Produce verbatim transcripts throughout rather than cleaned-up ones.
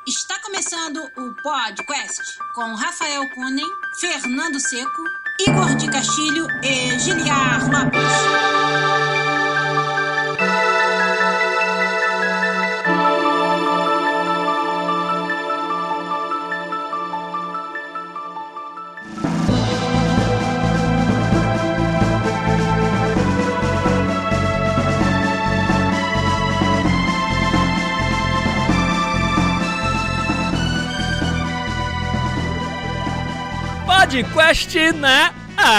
Está começando o PodQuest com Rafael Kunen, Fernando Seco, Igor de Castilho e Giliar Lopes. PodQuest na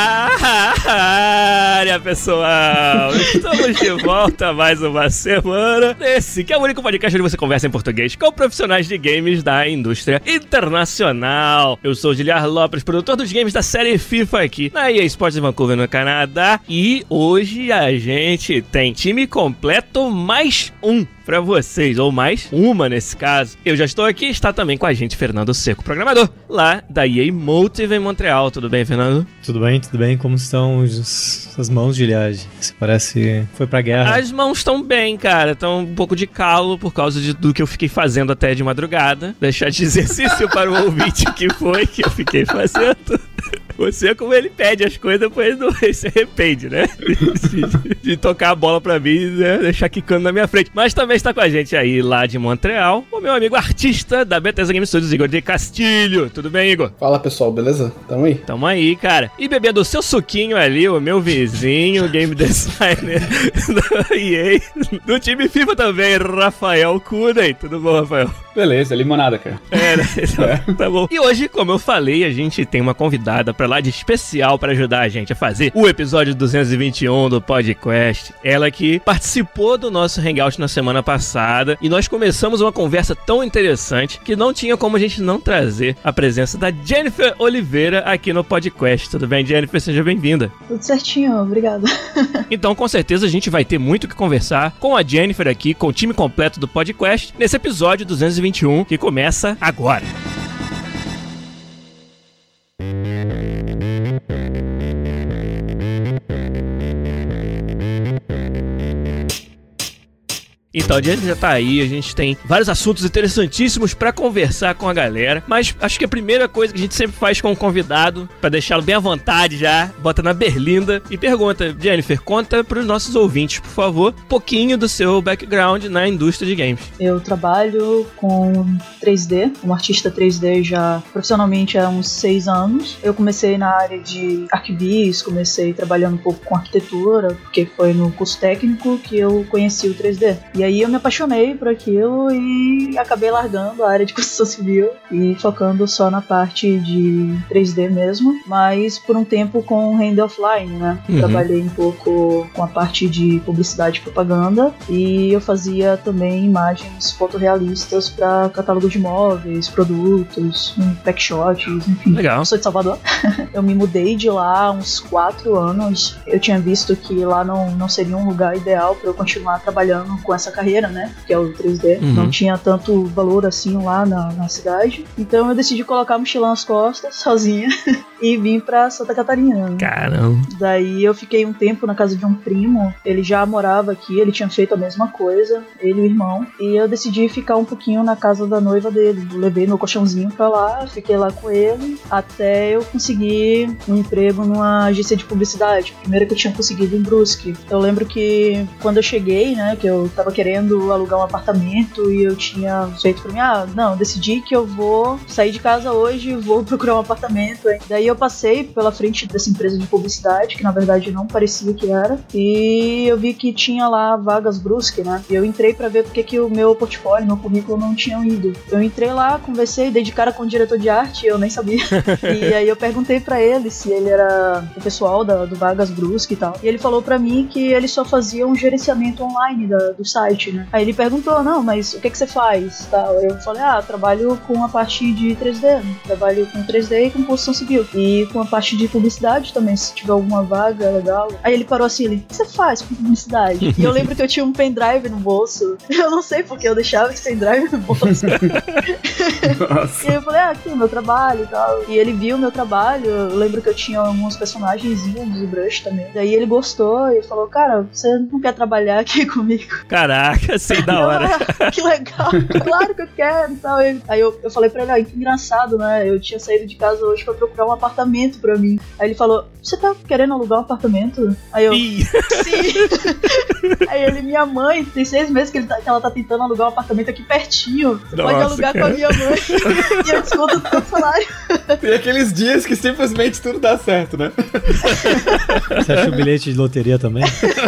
área, pessoal! Estamos de volta mais uma semana nesse que é o único podcast onde você conversa em português com profissionais de games da indústria internacional. Eu sou o Giliar Lopes, produtor dos games da série FIFA aqui na E A Sports de Vancouver, no Canadá. E hoje a gente tem time completo mais um pra vocês, ou mais uma nesse caso. Eu já estou aqui, está também com a gente Fernando Seco, programador lá da E A Motive em Montreal. Tudo bem, Fernando? Tudo bem, tudo bem. Como estão os, as mãos de Iliade? Você parece que foi pra guerra. As mãos estão bem, cara. Estão um pouco de calo por causa de, do que eu fiquei fazendo até de madrugada. Deixar de exercício para o ouvinte que foi que eu fiquei fazendo. Você, como ele pede as coisas, depois não se arrepende, né? De, de, de tocar a bola pra mim e né? deixar quicando na minha frente. Mas também está com a gente aí, lá de Montreal, o meu amigo artista da Bethesda Game Studios, Igor de Castilho. Tudo bem, Igor? Fala, pessoal, beleza? Tamo aí. Tamo aí, cara. E bebendo o seu suquinho ali, o meu vizinho, game designer da E A, do time FIFA também, Rafael Kunen. Tudo bom, Rafael? Beleza, limonada, cara. É, né? Então, é. Tá bom. E hoje, como eu falei, a gente tem uma convidada pra lá de especial pra ajudar a gente a fazer o episódio duzentos e vinte e um do PodQuest. Ela que participou do nosso Hangout na semana passada e nós começamos uma conversa tão interessante que não tinha como a gente não trazer a presença da Jennifer Oliveira aqui no PodQuest. Tudo bem, Jennifer? Seja bem-vinda. Tudo certinho, obrigada. Então, com certeza, a gente vai ter muito o que conversar com a Jennifer aqui, com o time completo do PodQuest, nesse episódio duzentos e vinte e um que começa agora. Então, a gente já tá aí, a gente tem vários assuntos interessantíssimos pra conversar com a galera, mas acho que a primeira coisa que a gente sempre faz com o convidado, pra deixá-lo bem à vontade já, bota na berlinda e pergunta: Jennifer, conta pros nossos ouvintes, por favor, um pouquinho do seu background na indústria de games. Eu trabalho com três D, como artista três D já profissionalmente há uns seis anos. Eu comecei na área de arquibis, comecei trabalhando um pouco com arquitetura, porque foi no curso técnico que eu conheci o três D. E aí eu me apaixonei por aquilo e acabei largando a área de construção civil e focando só na parte de três D mesmo, mas por um tempo com render offline, né? Uhum. Trabalhei um pouco com a parte de publicidade e propaganda e eu fazia também imagens fotorrealistas para catálogo de imóveis, produtos, packshots, enfim. Legal. Eu sou de Salvador. Eu me mudei de lá há uns quatro anos. Eu tinha visto que lá não, não seria um lugar ideal para eu continuar trabalhando com essa carreira, né, que é o três D. Uhum. Não tinha tanto valor assim lá na, na cidade. Então eu decidi colocar a mochila nas costas, sozinha, e vim pra Santa Catarina. Né? Caramba! Daí eu fiquei um tempo na casa de um primo, ele já morava aqui, ele tinha feito a mesma coisa, ele e o irmão, e eu decidi ficar um pouquinho na casa da noiva dele. Eu levei meu colchãozinho pra lá, fiquei lá com ele, até eu conseguir um emprego numa agência de publicidade, primeiro que eu tinha conseguido em Brusque. Eu lembro que quando eu cheguei, né, que eu tava querendo alugar um apartamento e eu tinha feito pra mim, ah, não, decidi que eu vou sair de casa hoje e vou procurar um apartamento. Daí eu passei pela frente dessa empresa de publicidade, que na verdade não parecia que era, e eu vi que tinha lá vagas Brusque, né? E eu entrei pra ver porque que o meu portfólio, meu currículo não tinham ido. Eu entrei lá, conversei, dei de cara com o diretor de arte, eu nem sabia. E aí eu perguntei pra ele se ele era o pessoal da, do Vagas Brusque e tal. E ele falou pra mim que ele só fazia um gerenciamento online da, do site, né? Aí ele perguntou, não, mas o que que você faz? Tal. Eu falei, ah, trabalho com a parte de três D, né? Trabalho com três D e com construção civil. E com a parte de publicidade também, se tiver alguma vaga legal. Aí ele parou assim, ele, o que você faz com publicidade? E eu lembro que eu tinha um pendrive no bolso. Eu não sei porque eu deixava esse pendrive no bolso. E aí eu falei, ah, aqui, meu trabalho e tal. E ele viu o meu trabalho, eu lembro que eu tinha alguns personagens do Brush também. Daí ele gostou e falou, cara, você não quer trabalhar aqui comigo? Caraca! Caraca, assim, da hora. Ah, que legal, claro que eu quero e tal. Aí eu, eu falei pra ele, ah, que engraçado, né? Eu tinha saído de casa hoje pra procurar um apartamento pra mim. Aí ele falou, você tá querendo alugar um apartamento? Aí eu, Ih. sim. Aí ele, minha mãe, tem seis meses que, ele tá, que ela tá tentando alugar um apartamento aqui pertinho. Você Nossa, pode alugar cara. com a minha mãe. E eu desconto todo o salário. Tem aqueles dias que simplesmente tudo dá certo, né? Você acha o bilhete de loteria também?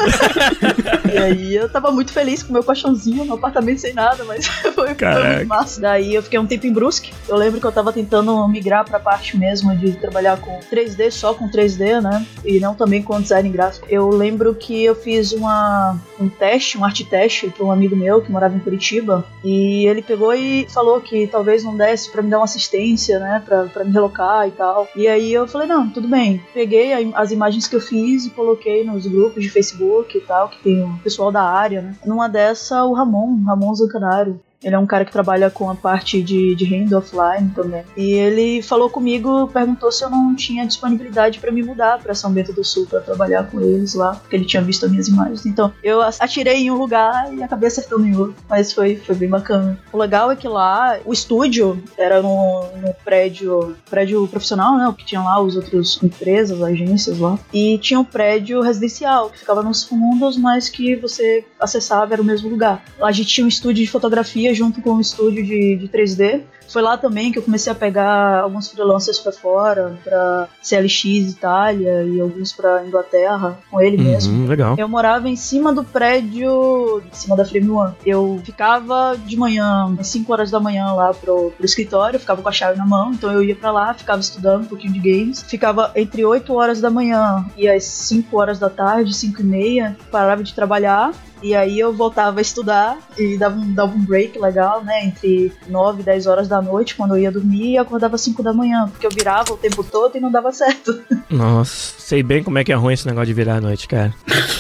E aí eu tava muito feliz com o meu colchãozinho no apartamento sem nada, mas foi, foi muito massa. Daí eu fiquei um tempo em Brusque. Eu lembro que eu tava tentando migrar pra parte mesmo de trabalhar com três D, só com três D, né? E não também com design gráfico. Eu lembro que eu fiz uma, um teste, um arte teste pra um amigo meu que morava em Curitiba. E ele pegou e falou que talvez não desse pra me dar uma assistência, né? Pra, pra me relocar e tal. E aí eu falei, não, tudo bem. Peguei a, as imagens que eu fiz e coloquei nos grupos de Facebook e tal, que tem o pessoal da área, né? Numa dessa, o Ramon, Ramon Zancanaro. Ele é um cara que trabalha com a parte de, de renda offline também. E ele falou comigo, perguntou se eu não tinha disponibilidade pra me mudar pra São Bento do Sul, pra trabalhar com eles lá, porque ele tinha visto as minhas imagens. Então, eu atirei em um lugar e acabei acertando em outro. Mas foi, foi bem bacana. O legal é que lá, o estúdio era num, num prédio, prédio profissional, né? Que tinha lá os outros empresas, agências lá. E tinha um prédio residencial, que ficava nos fundos, mas que você acessava, era o mesmo lugar. Lá a gente tinha um estúdio de fotografia junto com um estúdio de, de três D. Foi lá também que eu comecei a pegar alguns freelancers pra fora, pra C L X Itália e alguns pra Inglaterra, com ele Uhum, mesmo. legal. Eu morava em cima do prédio, em cima da Frame One. Eu ficava de manhã, às cinco horas da manhã lá pro, pro escritório, ficava com a chave na mão, então eu ia pra lá, ficava estudando um pouquinho de games. Ficava entre oito horas da manhã e às cinco horas da tarde, cinco e meia, parava de trabalhar. E aí eu voltava a estudar e dava um, dava um break legal, né? Entre nove e dez horas da noite, quando eu ia dormir, e acordava às cinco da manhã, porque eu virava o tempo todo e não dava certo. Nossa, sei bem como é que é ruim esse negócio de virar à noite, cara.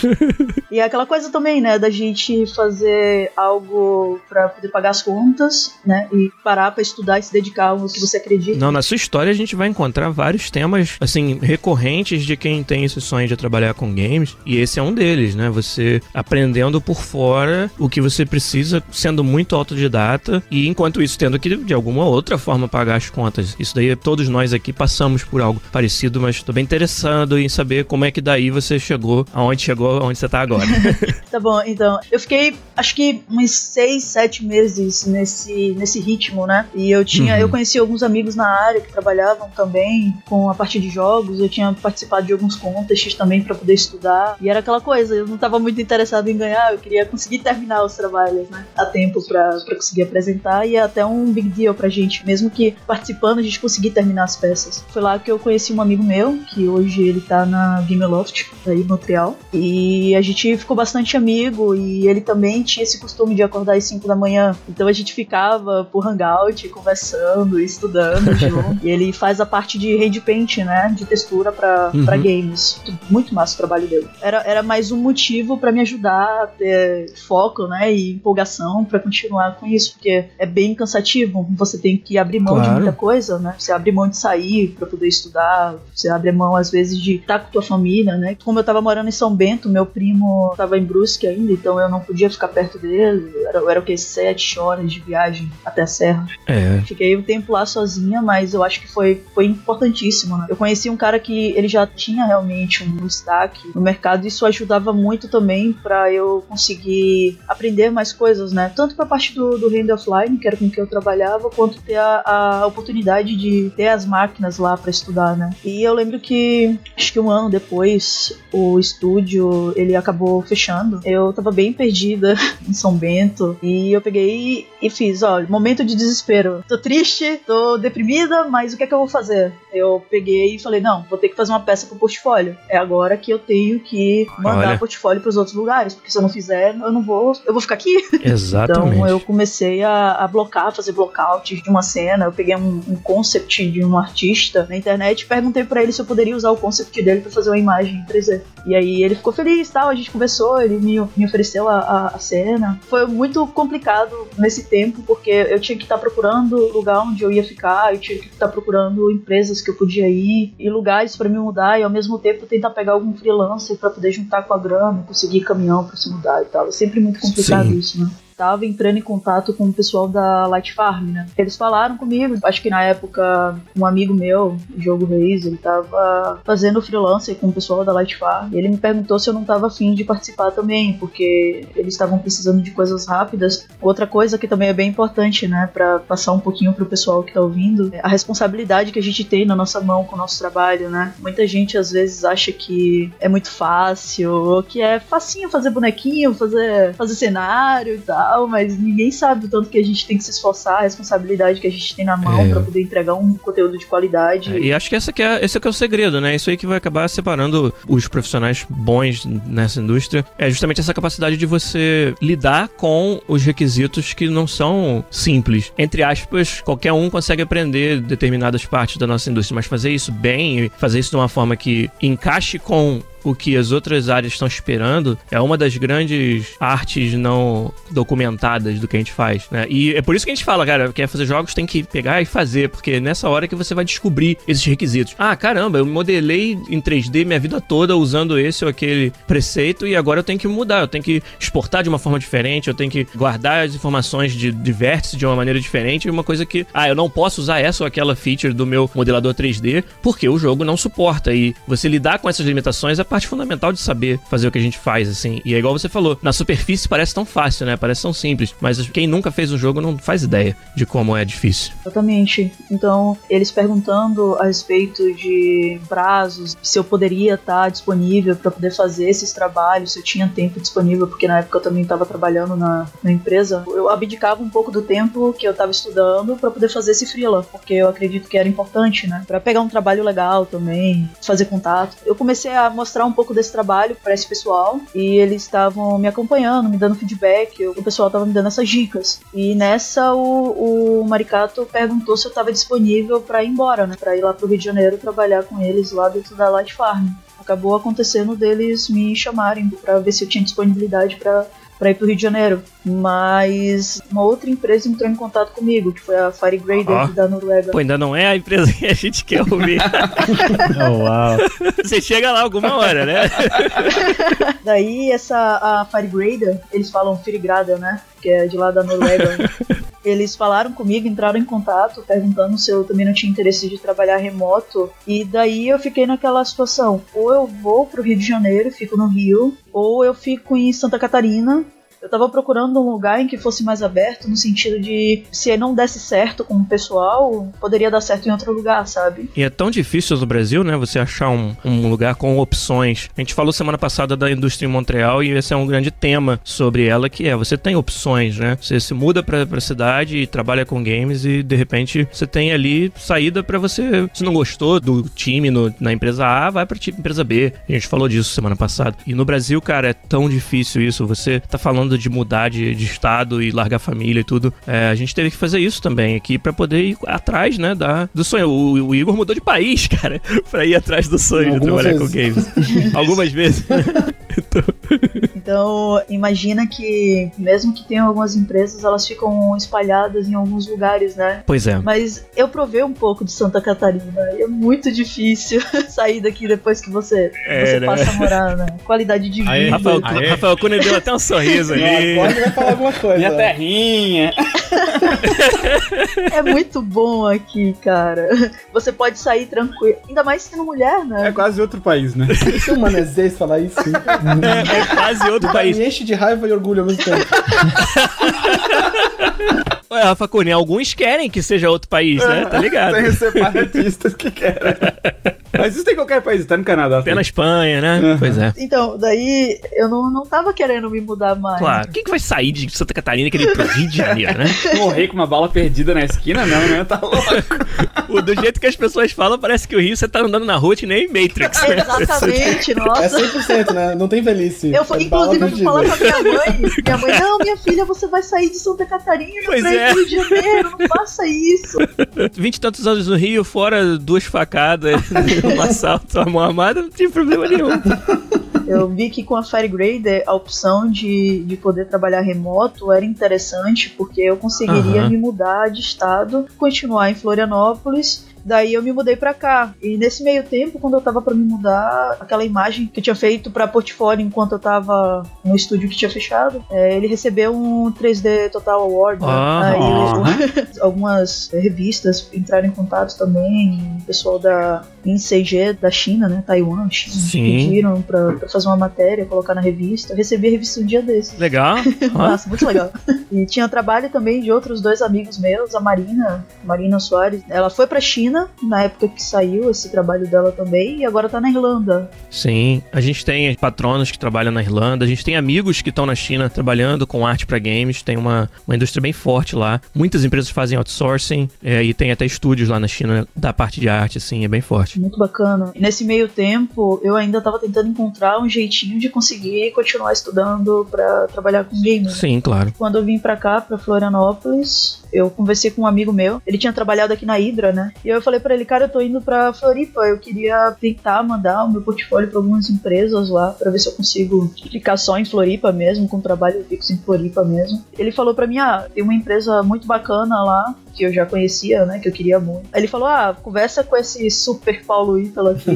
E é aquela coisa também, né? Da gente fazer algo pra poder pagar as contas, né? E parar pra estudar e se dedicar ao que você acredita. Não, na sua história a gente vai encontrar vários temas, assim, recorrentes de quem tem esse sonho de trabalhar com games, e esse é um deles, né? Você aprendendo por fora o que você precisa, sendo muito autodidata, e enquanto isso tendo que de alguma outra forma pagar as contas. Isso daí todos nós aqui passamos por algo parecido, mas estou bem interessado em saber como é que daí você chegou aonde chegou, aonde você tá agora. Tá bom, então eu fiquei acho que uns seis, sete meses nesse, nesse ritmo, né? E eu tinha, uhum. eu conheci alguns amigos na área que trabalhavam também com a parte de jogos. Eu tinha participado de alguns contests também para poder estudar, e era aquela coisa, eu não estava muito interessado em ganhar. Eu queria conseguir terminar os trabalhos, né, a tempo pra, pra conseguir apresentar, e é até um big deal pra gente, mesmo que participando a gente conseguir terminar as peças. Foi lá que eu conheci um amigo meu, que hoje ele tá na Gameloft, aí em Montreal, e a gente ficou bastante amigo, e ele também tinha esse costume de acordar às cinco da manhã, então a gente ficava por hangout, conversando, estudando junto. E ele faz a parte de hand paint, né, de textura pra, uhum. pra games. Muito massa o trabalho dele. Era, era mais um motivo pra me ajudar a ter foco, né, e empolgação pra continuar com isso, porque é bem cansativo, você tem que abrir mão claro. de muita coisa, né, você abre mão de sair pra poder estudar, você abre mão às vezes de estar com tua família, né, como eu tava morando em São Bento, meu primo tava em Brusque ainda, então eu não podia ficar perto dele, era, era o que, sete horas de viagem até a serra. É. Fiquei um tempo lá sozinha, mas eu acho que foi, foi importantíssimo, né, eu conheci um cara que ele já tinha realmente um destaque no mercado, e isso ajudava muito também pra eu conseguir aprender mais coisas, né? Tanto pra parte do, do render offline, que era com que eu trabalhava, quanto ter a, a oportunidade de ter as máquinas lá pra estudar, né? E eu lembro que, acho que um ano depois, o estúdio, ele acabou fechando. Eu tava bem perdida em São Bento, e eu peguei e fiz, ó, momento de desespero. Tô triste, tô deprimida, mas o que é que eu vou fazer? Eu peguei e falei, não, vou ter que fazer uma peça pro portfólio. É agora que eu tenho que mandar Olha. portfólio pros outros lugares, porque se eu não fizer, eu não vou, eu vou ficar aqui. Exatamente. Então eu comecei a, a blocar, fazer blockout de uma cena. Eu peguei um, um concept de um artista na internet e perguntei pra ele se eu poderia usar o concept dele pra fazer uma imagem em três D. E aí ele ficou feliz, tal, a gente conversou, ele me, me ofereceu a, a, a cena. Foi muito complicado nesse tempo, porque eu tinha que estar procurando lugar onde eu ia ficar, eu tinha que estar procurando empresas que eu podia ir, e lugares pra me mudar, e ao mesmo tempo tentar pegar algum freelancer pra poder juntar com a grana, conseguir caminhão pra se mudar e tal. É sempre muito complicado Sim. isso, né? Tava entrando em contato com o pessoal da Light Farm, né? Eles falaram comigo, acho que na época um amigo meu, o Jogo Reis, ele tava fazendo freelancer com o pessoal da Light Farm. Ele me perguntou se eu não tava afim de participar também, porque eles estavam precisando de coisas rápidas. Outra coisa que também é bem importante, né, pra passar um pouquinho pro pessoal que tá ouvindo, é a responsabilidade que a gente tem na nossa mão com o nosso trabalho, né? Muita gente às vezes acha que é muito fácil, ou que é facinho fazer bonequinho, fazer, fazer cenário e tal, mas ninguém sabe o tanto que a gente tem que se esforçar, a responsabilidade que a gente tem na mão É. pra poder entregar um conteúdo de qualidade. É, e acho que, essa que é, esse é que é o segredo, né? Isso aí que vai acabar separando os profissionais bons nessa indústria. É justamente essa capacidade de você lidar com os requisitos que não são simples. Entre aspas, qualquer um consegue aprender determinadas partes da nossa indústria, mas fazer isso bem e fazer isso de uma forma que encaixe com o que as outras áreas estão esperando é uma das grandes artes não documentadas do que a gente faz, né? E é por isso que a gente fala, cara, quer fazer jogos tem que pegar e fazer, porque é nessa hora que você vai descobrir esses requisitos. Ah, caramba, eu modelei em três D minha vida toda usando esse ou aquele preceito e agora eu tenho que mudar, eu tenho que exportar de uma forma diferente, eu tenho que guardar as informações de, de vértice de uma maneira diferente, uma coisa que, ah, eu não posso usar essa ou aquela feature do meu modelador três D porque o jogo não suporta. E você lidar com essas limitações é parte fundamental de saber fazer o que a gente faz, assim. E é igual você falou, na superfície parece tão fácil, né? Parece tão simples, mas quem nunca fez um jogo não faz ideia de como é difícil. Exatamente. Então, eles perguntando a respeito de prazos, se eu poderia estar disponível para poder fazer esses trabalhos, se eu tinha tempo disponível, porque na época eu também estava trabalhando na, na empresa, eu abdicava um pouco do tempo que eu estava estudando para poder fazer esse freela, porque eu acredito que era importante, né? Para pegar um trabalho legal também, fazer contato. Eu comecei a mostrar um pouco desse trabalho para esse pessoal e eles estavam me acompanhando, me dando feedback, o pessoal estava me dando essas dicas. E nessa o, o Maricato perguntou se eu estava disponível para ir embora, né, para ir lá pro Rio de Janeiro trabalhar com eles lá dentro da Light Farm. Acabou acontecendo deles me chamarem para ver se eu tinha disponibilidade para para ir pro Rio de Janeiro, mas uma outra empresa entrou em contato comigo, que foi a Firegrader, oh. da Noruega. Pô, ainda não é a empresa que a gente quer ouvir. Oh, uau. Você chega lá alguma hora, né? Daí essa a Firegrader, eles falam Firegrader, né, que é de lá da Noruega. Eles falaram comigo, entraram em contato, perguntando se eu também não tinha interesse de trabalhar remoto. E daí eu fiquei naquela situação. Ou eu vou pro Rio de Janeiro, fico no Rio, ou eu fico em Santa Catarina. Eu tava procurando um lugar em que fosse mais aberto, no sentido de, se não desse certo com o pessoal, poderia dar certo em outro lugar, sabe? E é tão difícil no Brasil, né, você achar um, um lugar com opções. A gente falou semana passada da indústria em Montreal e esse é um grande tema sobre ela, que é, você tem opções, né? Você se muda pra, pra cidade e trabalha com games e, de repente, você tem ali saída pra você, se não gostou do time no, na empresa A, vai pra empresa B. A gente falou disso semana passada. E no Brasil, cara, é tão difícil isso. Você tá falando de mudar de, de estado e largar a família e tudo. É, a gente teve que fazer isso também aqui pra poder ir atrás, né, da, do sonho. O, o Igor mudou de país, cara, pra ir atrás do sonho de trabalhar vezes. com games. Algumas vezes. então... então, imagina que, mesmo que tenham algumas empresas, elas ficam espalhadas em alguns lugares, né? Pois é. Mas eu provei um pouco de Santa Catarina. É muito difícil sair daqui depois que você, é, você né? passa a morar, né? Qualidade de vida. Aê, Rafael, Aê. Rafael Cunha deu até um sorriso ali. Pode vai falar alguma coisa. Minha terrinha. É muito bom aqui, cara. Você pode sair tranquilo. Ainda mais sendo mulher, né? É quase outro país, né? Isso é um manezês falar isso. É, é quase outro me país. Me enche de raiva e orgulho ao mesmo tempo. Ué, Rafa Cunha, alguns querem que seja outro país, né? Tá ligado? Tem separatistas que querem. Mas isso tem em qualquer país, tá no Canadá. Tem na Espanha, né? Uhum. Pois é. Então, daí eu não, não tava querendo me mudar mais. Claro. Quem que vai sair de Santa Catarina e querer ir pro Rio de Janeiro, né? Morrer com uma bala perdida na esquina, não, né? Tá louco. Do jeito que as pessoas falam, parece que o Rio você tá andando na rua que nem Matrix. Né? Exatamente, nossa. É cem por cento, né? Não tem velhice. Eu fui, é inclusive, eu fui falar com a minha mãe. Minha mãe, não, minha filha, você vai sair de Santa Catarina pois pra é. ir pro Rio de Janeiro, não faça isso. Vinte e tantos anos no Rio, fora duas facadas, um assalto, uma mão armada, não tinha problema nenhum. Eu vi que com a Firegrader a opção de, de poder trabalhar remoto era interessante, porque eu conseguiria uhum. me mudar de estado, continuar em Florianópolis Daí eu me mudei pra cá. E nesse meio tempo, quando eu tava pra me mudar, aquela imagem que eu tinha feito pra portfólio enquanto eu tava no estúdio que tinha fechado, é, ele recebeu um três D Total Award. Ah, né? Aí ah. eu, algumas revistas entraram em contato também, o pessoal da I N C G da China, né, Taiwan, China, Sim. pediram pra, pra fazer uma matéria, colocar na revista. Eu recebi a revista um dia desses. Legal. Nossa, muito legal. E tinha trabalho também de outros dois amigos meus, a Marina, Marina Soares. Ela foi pra China na época que saiu esse trabalho dela também, e agora tá na Irlanda. Sim, a gente tem patronos que trabalham na Irlanda, a gente tem amigos que estão na China trabalhando com arte pra games, tem uma, uma indústria bem forte lá. Muitas empresas fazem outsourcing, é, e tem até estúdios lá na China da parte de arte, assim, é bem forte. Muito bacana. E nesse meio tempo, eu ainda tava tentando encontrar um jeitinho de conseguir continuar estudando pra trabalhar com games. Sim, claro. Quando eu vim pra cá, pra Florianópolis, eu conversei com um amigo meu, ele tinha trabalhado aqui na Hydra, né? E eu falei pra ele, cara, eu tô indo pra Floripa, eu queria tentar mandar o meu portfólio pra algumas empresas lá, pra ver se eu consigo ficar só em Floripa mesmo, com trabalho fixo em Floripa mesmo. Ele falou pra mim, ah, tem uma empresa muito bacana lá, que eu já conhecia, né, que eu queria muito. Aí ele falou, ah, conversa com esse super Paulo Ítalo aqui,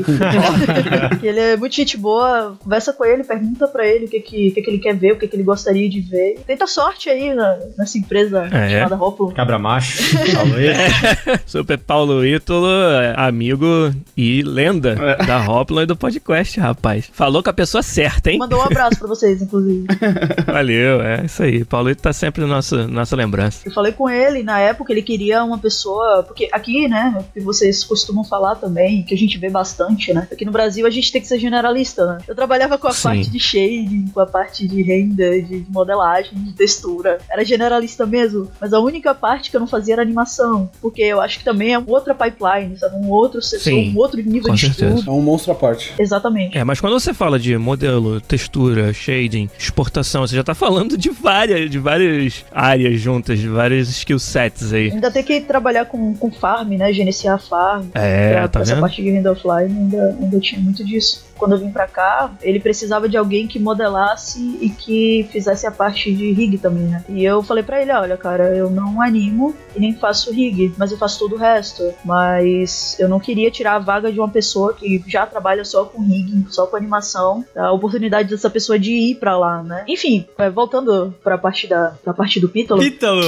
que ele é muito gente boa, conversa com ele, pergunta pra ele o que que, o que, que ele quer ver, o que, que ele gostaria de ver. Tenta sorte aí na, nessa empresa é. chamada Rópulo. Cabra macho, Paulo Ítalo. Super Paulo Ítalo, amigo e lenda é. da Rópulo e do podcast, rapaz. Falou com a pessoa certa, hein? Mandou um abraço pra vocês, inclusive. Valeu, é isso aí. Paulo Ítalo tá sempre na nossa, nossa lembrança. Eu falei com ele, na época ele queria uma pessoa, porque aqui, né, que vocês costumam falar também, que a gente vê bastante, né, aqui no Brasil a gente tem que ser generalista, né. Eu trabalhava com a Sim. parte de shading, com a parte de render, de modelagem, de textura, era generalista mesmo, mas a única parte que eu não fazia era animação, porque eu acho que também é outra pipeline, sabe, um outro setor, Sim, um outro nível com de certeza. estudo. É um monstro à parte. Exatamente. É, mas quando você fala de modelo, textura, shading, exportação, você já tá falando de várias, de várias áreas juntas, de vários skill sets aí. Ainda tem que trabalhar com, com farm, né? Gerenciar farm. É, pra, tá essa vendo? parte de render offline ainda, ainda tinha muito disso. Quando eu vim pra cá, ele precisava de alguém que modelasse e que fizesse a parte de rig também, né? E eu falei pra ele, olha, cara, eu não animo e nem faço rig, mas eu faço todo o resto. Mas eu não queria tirar a vaga de uma pessoa que já trabalha só com rigging, só com animação, a oportunidade dessa pessoa de ir pra lá, né? Enfim, voltando pra parte da, da parte do Pítalo. Pítalo!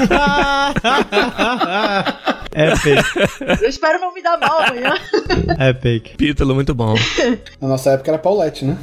Epic. Eu espero não me dar mal amanhã. Epic. Pítalo, muito bom. Na nossa época era Paulette, né?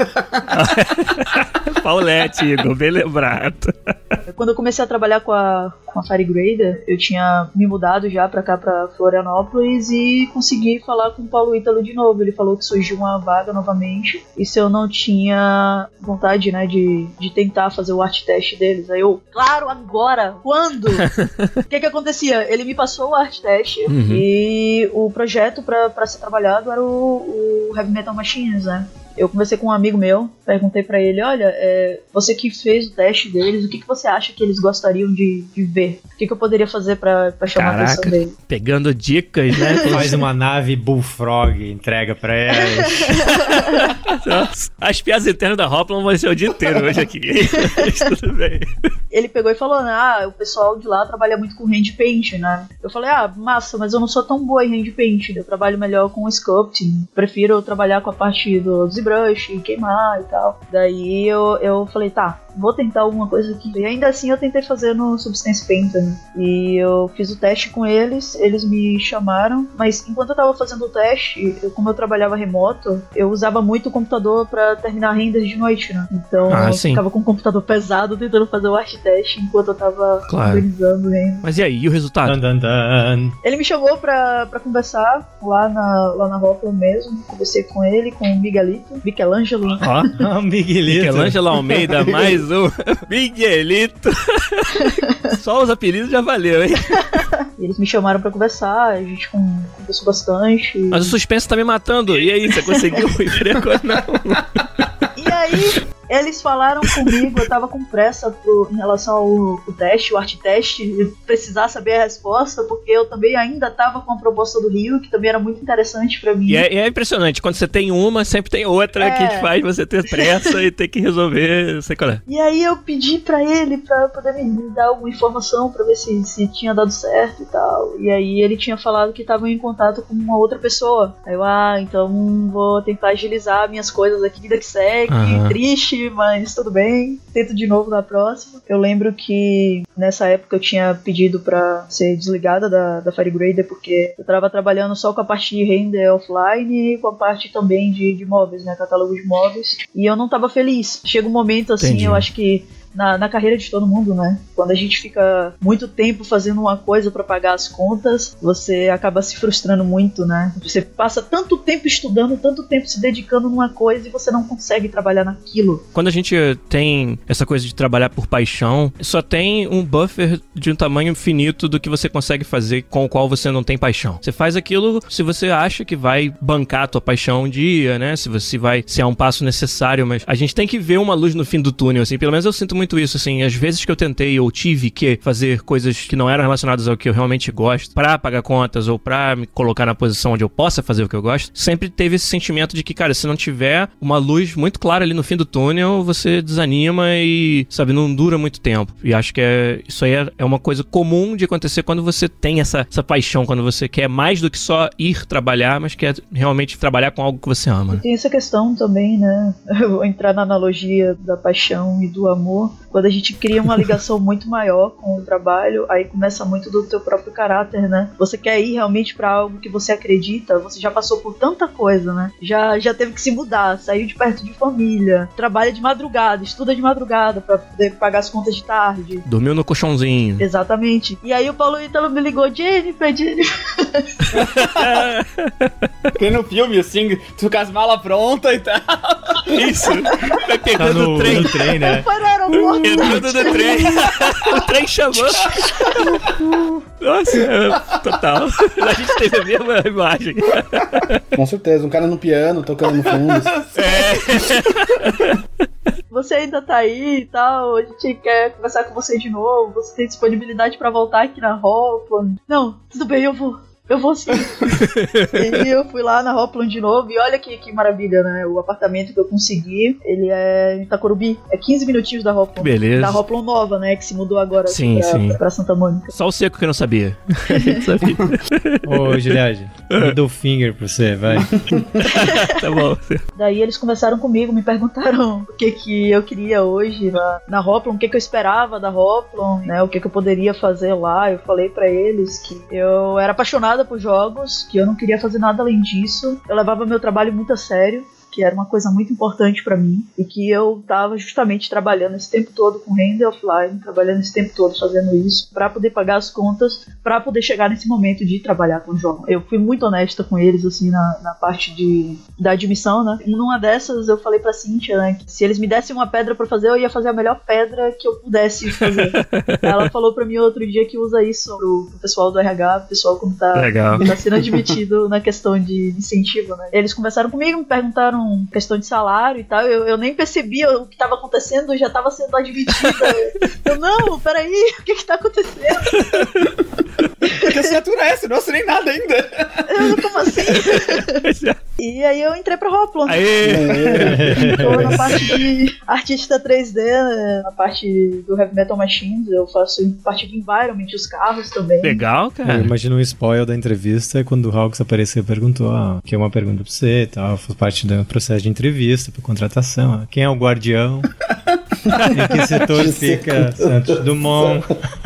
Paulette, Igor, bem lembrado. Quando eu comecei a trabalhar com a, com a Firegrader, eu tinha me mudado já pra cá, pra Florianópolis, e consegui falar com o Paulo Ítalo de novo. Ele falou que surgiu uma vaga novamente, e se eu não tinha vontade, né, de, de tentar fazer o art test deles. Aí eu, claro, agora! Quando? O que que acontecia? Ele me passou o art test, uhum. e o projeto pra, pra ser trabalhado era o, o Heavy Metal Machines, né? Eu conversei com um amigo meu, perguntei pra ele, olha, é, você que fez o teste deles, o que, que você acha que eles gostariam de, de ver? O que, que eu poderia fazer pra, pra chamar Caraca, a atenção deles? Pegando dicas, né? Faz uma nave Bullfrog, entrega pra elas. Nossa, as piadas internas da Hoplon vão ser o dia inteiro hoje aqui. Mas tudo bem. Ele pegou e falou, né, ah, o pessoal de lá trabalha muito com hand paint, né? Eu falei, ah, massa, mas eu não sou tão boa em hand paint, eu trabalho melhor com sculpting, prefiro trabalhar com a parte do ZBrush, queimar e tal. Daí eu, eu falei, tá, vou tentar alguma coisa aqui. E ainda assim eu tentei fazer no Substance Painter, né? E eu fiz o teste com eles, eles me chamaram, mas enquanto eu tava fazendo o teste, eu, como eu trabalhava remoto, eu usava muito o computador pra terminar renders de noite, né? Então ah, eu sim. ficava com o computador pesado tentando fazer o art teste enquanto eu tava claro. organizando o render. Mas e aí, e o resultado? Dun, dun, dun. Ele me chamou pra, pra conversar lá na, lá na Rópula mesmo. Conversei com ele, com o Miguelito, Michelangelo. Ó, oh, Miguelito. Michelangelo Almeida, mais um Miguelito. Só os apelidos já valeu, hein? Eles me chamaram pra conversar, a gente conversou bastante. Mas o suspense tá me matando. E aí, você conseguiu o emprego ou não? E aí, Eles falaram comigo, eu tava com pressa pro, em relação ao, ao teste, o art teste, precisar saber a resposta, porque eu também ainda tava com a proposta do Rio, que também era muito interessante pra mim. E é, e é impressionante, quando você tem uma, sempre tem outra é. que faz você ter pressa e ter que resolver, não sei qual é. E aí eu pedi pra ele pra poder me dar alguma informação pra ver se, se tinha dado certo e tal. E aí ele tinha falado que tava em contato com uma outra pessoa. Aí eu, ah, então vou tentar agilizar minhas coisas aqui, vida que segue, uhum. Triste, mas tudo bem. Tento de novo na próxima. Eu lembro que nessa época eu tinha pedido pra ser desligada da, da FireGrader, porque eu tava trabalhando só com a parte de render offline e com a parte também de, de móveis, né, catálogo de móveis. E eu não tava feliz. Chega um momento assim, Entendi. eu acho que Na, na carreira de todo mundo, né? Quando a gente fica muito tempo fazendo uma coisa pra pagar as contas, você acaba se frustrando muito, né? Você passa tanto tempo estudando, tanto tempo se dedicando numa coisa e você não consegue trabalhar naquilo. Quando a gente tem essa coisa de trabalhar por paixão, só tem um buffer de um tamanho finito do que você consegue fazer com o qual você não tem paixão. Você faz aquilo se você acha que vai bancar a tua paixão um dia, né? Se você vai, se é um passo necessário, mas a gente tem que ver uma luz no fim do túnel, assim. Pelo menos eu sinto muito isso, assim, às vezes que eu tentei ou tive que fazer coisas que não eram relacionadas ao que eu realmente gosto pra pagar contas ou pra me colocar na posição onde eu possa fazer o que eu gosto, sempre teve esse sentimento de que, cara, se não tiver uma luz muito clara ali no fim do túnel, você desanima e, sabe, não dura muito tempo. E acho que é, isso aí é, é uma coisa comum de acontecer quando você tem essa, essa paixão, quando você quer mais do que só ir trabalhar, mas quer realmente trabalhar com algo que você ama. E tem essa questão também, né? Eu vou entrar na analogia da paixão e do amor. Quando a gente cria uma ligação muito maior com o trabalho, aí começa muito do teu próprio caráter, né? Você quer ir realmente pra algo que você acredita, você já passou por tanta coisa, né? Já, já teve que se mudar, saiu de perto de família, trabalha de madrugada, estuda de madrugada pra poder pagar as contas de tarde. Dormiu no colchãozinho. Exatamente. E aí o Paulo Ítalo me ligou, Jennifer, Jennifer. Tem no filme, assim, tu com as malas prontas e tal. Isso. Vai pegando tá no, o trem. No trem, né? Foi no aeroporto. Entrando no trem. O trem chamou. Nossa, é, total. A gente teve a mesma imagem. Com certeza, um cara no piano, tocando no fundo. É. Você ainda tá aí e tal, a gente quer conversar com você de novo, você tem disponibilidade pra voltar aqui na Hopland? Não, tudo bem, eu vou. Eu vou sim. E eu fui lá na Hopland de novo. E olha que, que maravilha, né? O apartamento que eu consegui, ele é em Itacorubi. É quinze minutinhos da Hopland. Beleza. Da Hopland nova, né? Que se mudou agora sim, pra, sim. pra Santa Mônica. Só o Seco que eu não sabia. A gente sabia. Ô, Giliade, middle finger pra você, vai. Tá bom. Daí eles conversaram comigo, me perguntaram o que que eu queria hoje na, na Hopland, o que que eu esperava da Hopland, né? O que que eu poderia fazer lá. Eu falei pra eles que eu era apaixonada por jogos, que eu não queria fazer nada além disso. Eu levava meu trabalho muito a sério, que era uma coisa muito importante pra mim, e que eu tava justamente trabalhando esse tempo todo com render offline, trabalhando esse tempo todo fazendo isso, pra poder pagar as contas, pra poder chegar nesse momento de trabalhar com jogos. Eu fui muito honesta com eles, assim, na, na parte de, da admissão, né? Numa dessas, eu falei pra Cynthia, né, que se eles me dessem uma pedra pra fazer, eu ia fazer a melhor pedra que eu pudesse fazer. Ela falou pra mim outro dia que usa isso pro, pro pessoal do R H, pro pessoal quando tá, tá sendo admitido na questão de incentivo, né? Eles conversaram comigo, me perguntaram questão de salário e tal, eu, eu nem percebia o que estava acontecendo, eu já estava sendo admitida. Eu, não, peraí, o que que tá acontecendo? Que assinatura é essa? Não assinei nada ainda. Eu, como assim? E aí eu entrei pra Hopland. Aê! Tô na parte de artista três D, né? Na parte do Heavy Metal Machines, eu faço parte de environment, os carros também. Legal, cara. Eu imagino um spoiler da entrevista quando o Hawks apareceu e perguntou, ah, que é uma pergunta pra você e tal, faz parte do processo de entrevista, pra contratação, quem é o guardião, em que setor fica Santos Dumont.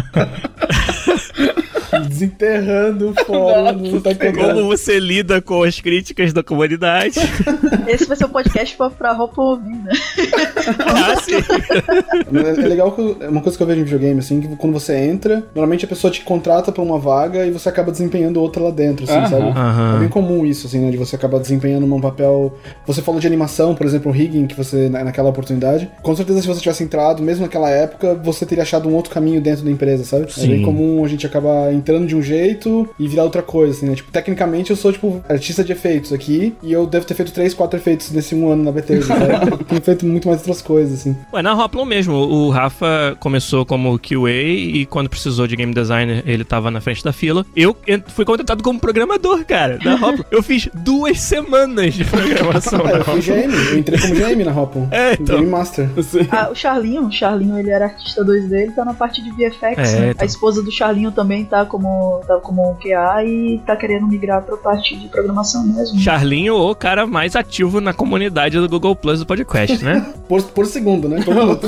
Desenterrando o fórum. Tá como você lida com as críticas da comunidade. Esse vai ser o um podcast pra, pra roupa ouvir, né? Ah, sim. É legal que é uma coisa que eu vejo em videogame, assim, que quando você entra, normalmente a pessoa te contrata pra uma vaga e você acaba desempenhando outra lá dentro, assim, uh-huh. sabe? Uh-huh. É bem comum isso, assim, né? De você acabar desempenhando um papel... Você falou de animação, por exemplo, o rigging, que você, naquela oportunidade. Com certeza, se você tivesse entrado, mesmo naquela época, você teria achado um outro caminho dentro da empresa, sabe? Sim. É bem comum a gente acabar entrando de um jeito e virar outra coisa, assim, né? Tipo, tecnicamente eu sou, tipo, artista de efeitos aqui e eu devo ter feito três, quatro efeitos nesse um ano na Bethesda, né? Eu tenho feito muito mais outras coisas, assim. Ué, na Hoplon mesmo, o Rafa começou como Q A e quando precisou de game designer, ele tava na frente da fila. Eu fui contratado como programador, cara, da Hoplon. Eu fiz duas semanas de programação ah, na eu fui G M, eu entrei como G M na Hoplon. É, então. Game Master. Ah, o Charlinho, o Charlinho, ele era artista dois D, ele tá na parte de V F X, é, né? então. A esposa do Charlinho também tá como, tá como Q A e tá querendo migrar pra parte de programação mesmo. Charlinho, o cara mais ativo na comunidade do Google Plus do podcast, né? por, por segundo, né? Por minuto.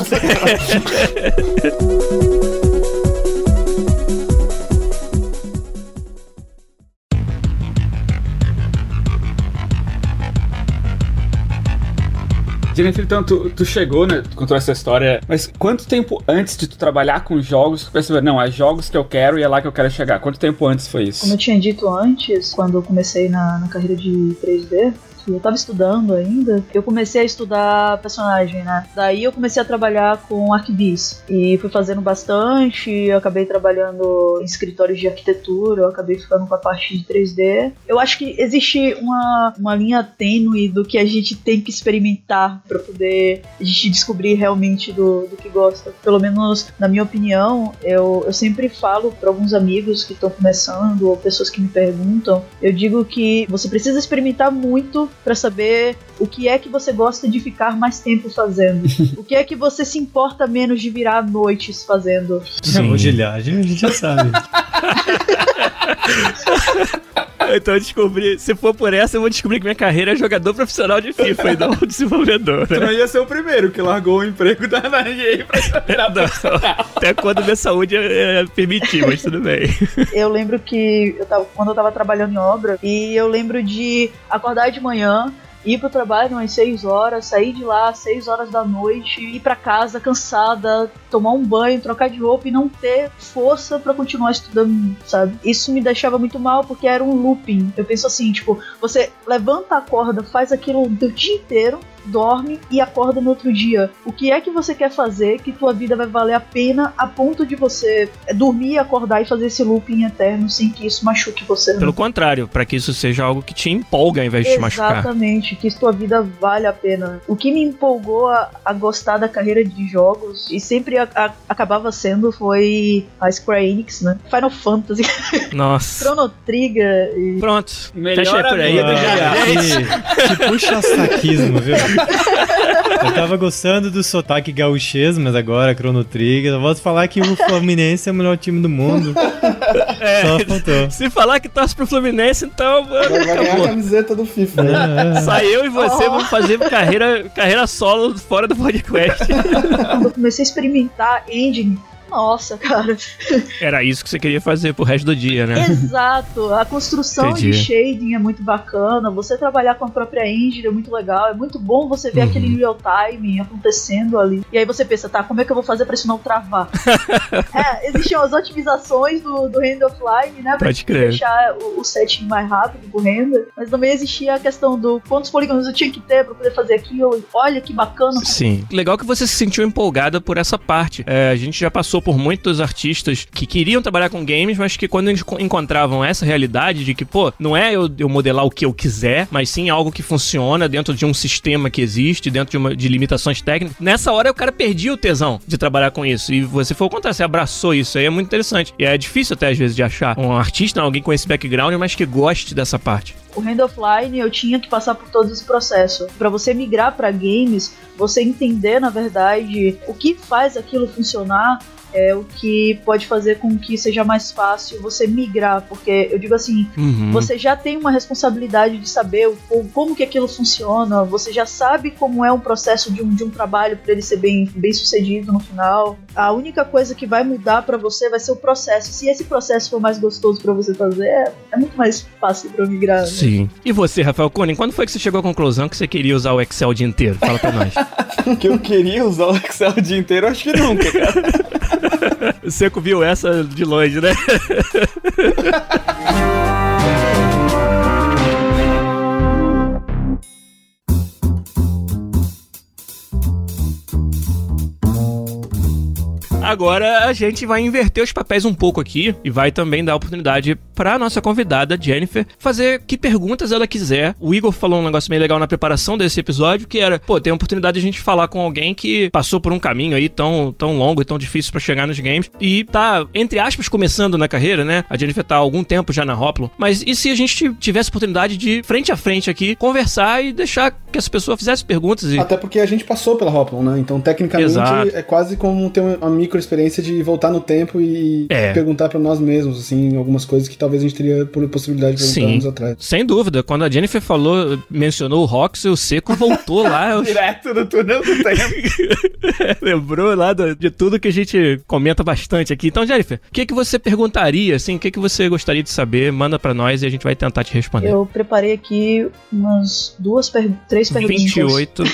Jennifer, então, tu, tu chegou, né? Tu contou essa história, mas quanto tempo antes de tu trabalhar com jogos, tu percebeu, não, é jogos que eu quero e é lá que eu quero chegar? Quanto tempo antes foi isso? Como eu tinha dito antes, quando eu comecei na, na carreira de três D, eu tava estudando ainda, eu comecei a estudar personagem, né? Daí eu comecei a trabalhar com ArcBiz e fui fazendo bastante, eu acabei trabalhando em escritórios de arquitetura, eu acabei ficando com a parte de três D. Eu acho que existe uma, uma linha tênue do que a gente tem que experimentar pra poder a gente descobrir realmente do, do que gosta. Pelo menos, na minha opinião, eu, eu sempre falo pra alguns amigos que estão começando ou pessoas que me perguntam, eu digo que você precisa experimentar muito pra saber o que é que você gosta de ficar mais tempo fazendo. O que é que você se importa menos de virar noites fazendo. Sim. Hoje a gente já sabe. Então eu descobri, se for por essa, eu vou descobrir que minha carreira é jogador profissional de FIFA e não desenvolvedor. Né? Tu não ia ser o primeiro que largou o emprego da N G pra virar profissional. Até quando minha saúde é, é permitir, mas tudo bem. Eu lembro que eu tava, quando eu tava trabalhando em obra, e eu lembro de acordar de manhã, ir pro trabalho umas seis horas, sair de lá às seis horas da noite, ir pra casa cansada, tomar um banho, trocar de roupa e não ter força pra continuar estudando, sabe? Isso me deixava muito mal porque era um looping. Eu penso assim, tipo, você levanta a corda, faz aquilo o dia inteiro, dorme e acorda no outro dia. O que é que você quer fazer que tua vida vai valer a pena a ponto de você dormir, acordar e fazer esse looping eterno sem que isso machuque você? Né? Pelo contrário, pra que isso seja algo que te empolga ao invés de te machucar. Exatamente, que tua vida vale a pena. O que me empolgou a, a gostar da carreira de jogos, e sempre a, a, acabava sendo, foi a Square Enix, né? Final Fantasy. Nossa. Chrono Trigger. E... Pronto. Melhor fechei por aí. Ah, que, que puxa saquismo, viu? Eu tava gostando do sotaque gauchês, mas agora Chrono Trigger. Eu volto a falar que o Fluminense é o melhor time do mundo. É, só faltou. Se falar que torce pro Fluminense, então... Vai ganhar a camiseta do FIFA, né? É, é. Sai eu e você, oh. vamos fazer carreira, carreira solo fora do podcast. Quando eu comecei a experimentar engine, nossa, cara. Era isso que você queria fazer pro resto do dia, né? Exato. A construção Entendi. de shading é muito bacana. Você trabalhar com a própria engine é muito legal. É muito bom você ver uhum. aquele real time acontecendo ali. E aí você pensa, tá, como é que eu vou fazer pra isso não travar? é, existiam as otimizações do, do render offline, né? Pra Pode crer. deixar o, o setting mais rápido pro render. Mas também existia a questão do quantos polígonos eu tinha que ter pra poder fazer aquilo. Olha que bacana. Sim. Legal que você se sentiu empolgada por essa parte. É, a gente já passou por muitos artistas que queriam trabalhar com games, mas que quando eles encontravam essa realidade de que, pô, não é eu, eu modelar o que eu quiser, mas sim algo que funciona dentro de um sistema que existe, dentro de, uma, de limitações técnicas, nessa hora o cara perdia o tesão de trabalhar com isso. E você foi ao contrário, você abraçou isso. Aí é muito interessante. E é difícil até às vezes de achar um artista, alguém com esse background, mas que goste dessa parte. O render offline eu tinha que passar por todo esse processo. Para você migrar para games, você entender, na verdade, o que faz aquilo funcionar, é o que pode fazer com que seja mais fácil você migrar, porque eu digo assim, uhum. você já tem uma responsabilidade de saber o, como que aquilo funciona, você já sabe como é um processo de um, de um trabalho para ele ser bem, bem sucedido no final. A única coisa que vai mudar para você vai ser o processo. Se esse processo for mais gostoso para você fazer, é, é muito mais fácil para migrar. Né? Sim. E você, Rafael Kunin, quando foi que você chegou à conclusão que você queria usar o Excel o dia inteiro? Fala pra nós. Que eu queria usar o Excel o dia inteiro? Acho que nunca, cara. O Seco viu essa de longe, né? Agora a gente vai inverter os papéis um pouco aqui e vai também dar oportunidade pra nossa convidada, Jennifer, fazer que perguntas ela quiser. O Igor falou um negócio meio legal na preparação desse episódio, que era, pô, tem a oportunidade de a gente falar com alguém que passou por um caminho aí tão, tão longo e tão difícil pra chegar nos games e tá, entre aspas, começando na carreira, né? A Jennifer tá há algum tempo já na Hoplon, mas e se a gente tivesse a oportunidade de, frente a frente aqui, conversar e deixar que essa pessoa fizesse perguntas e... Até porque a gente passou pela Hoplon, né? Então, tecnicamente, Exato. é quase como ter uma micro experiência de voltar no tempo e é. perguntar pra nós mesmos, assim, algumas coisas que talvez a gente teria por possibilidade de perguntar anos atrás. Sem dúvida. Quando a Jennifer falou, mencionou o Rox, o Seco voltou lá. Direto do túnel do tempo. Lembrou lá do, de tudo que a gente comenta bastante aqui. Então, Jennifer, o que, que você perguntaria, assim, o que, que você gostaria de saber? Manda pra nós e a gente vai tentar te responder. Eu preparei aqui umas duas, per... três perguntas. vinte e oito.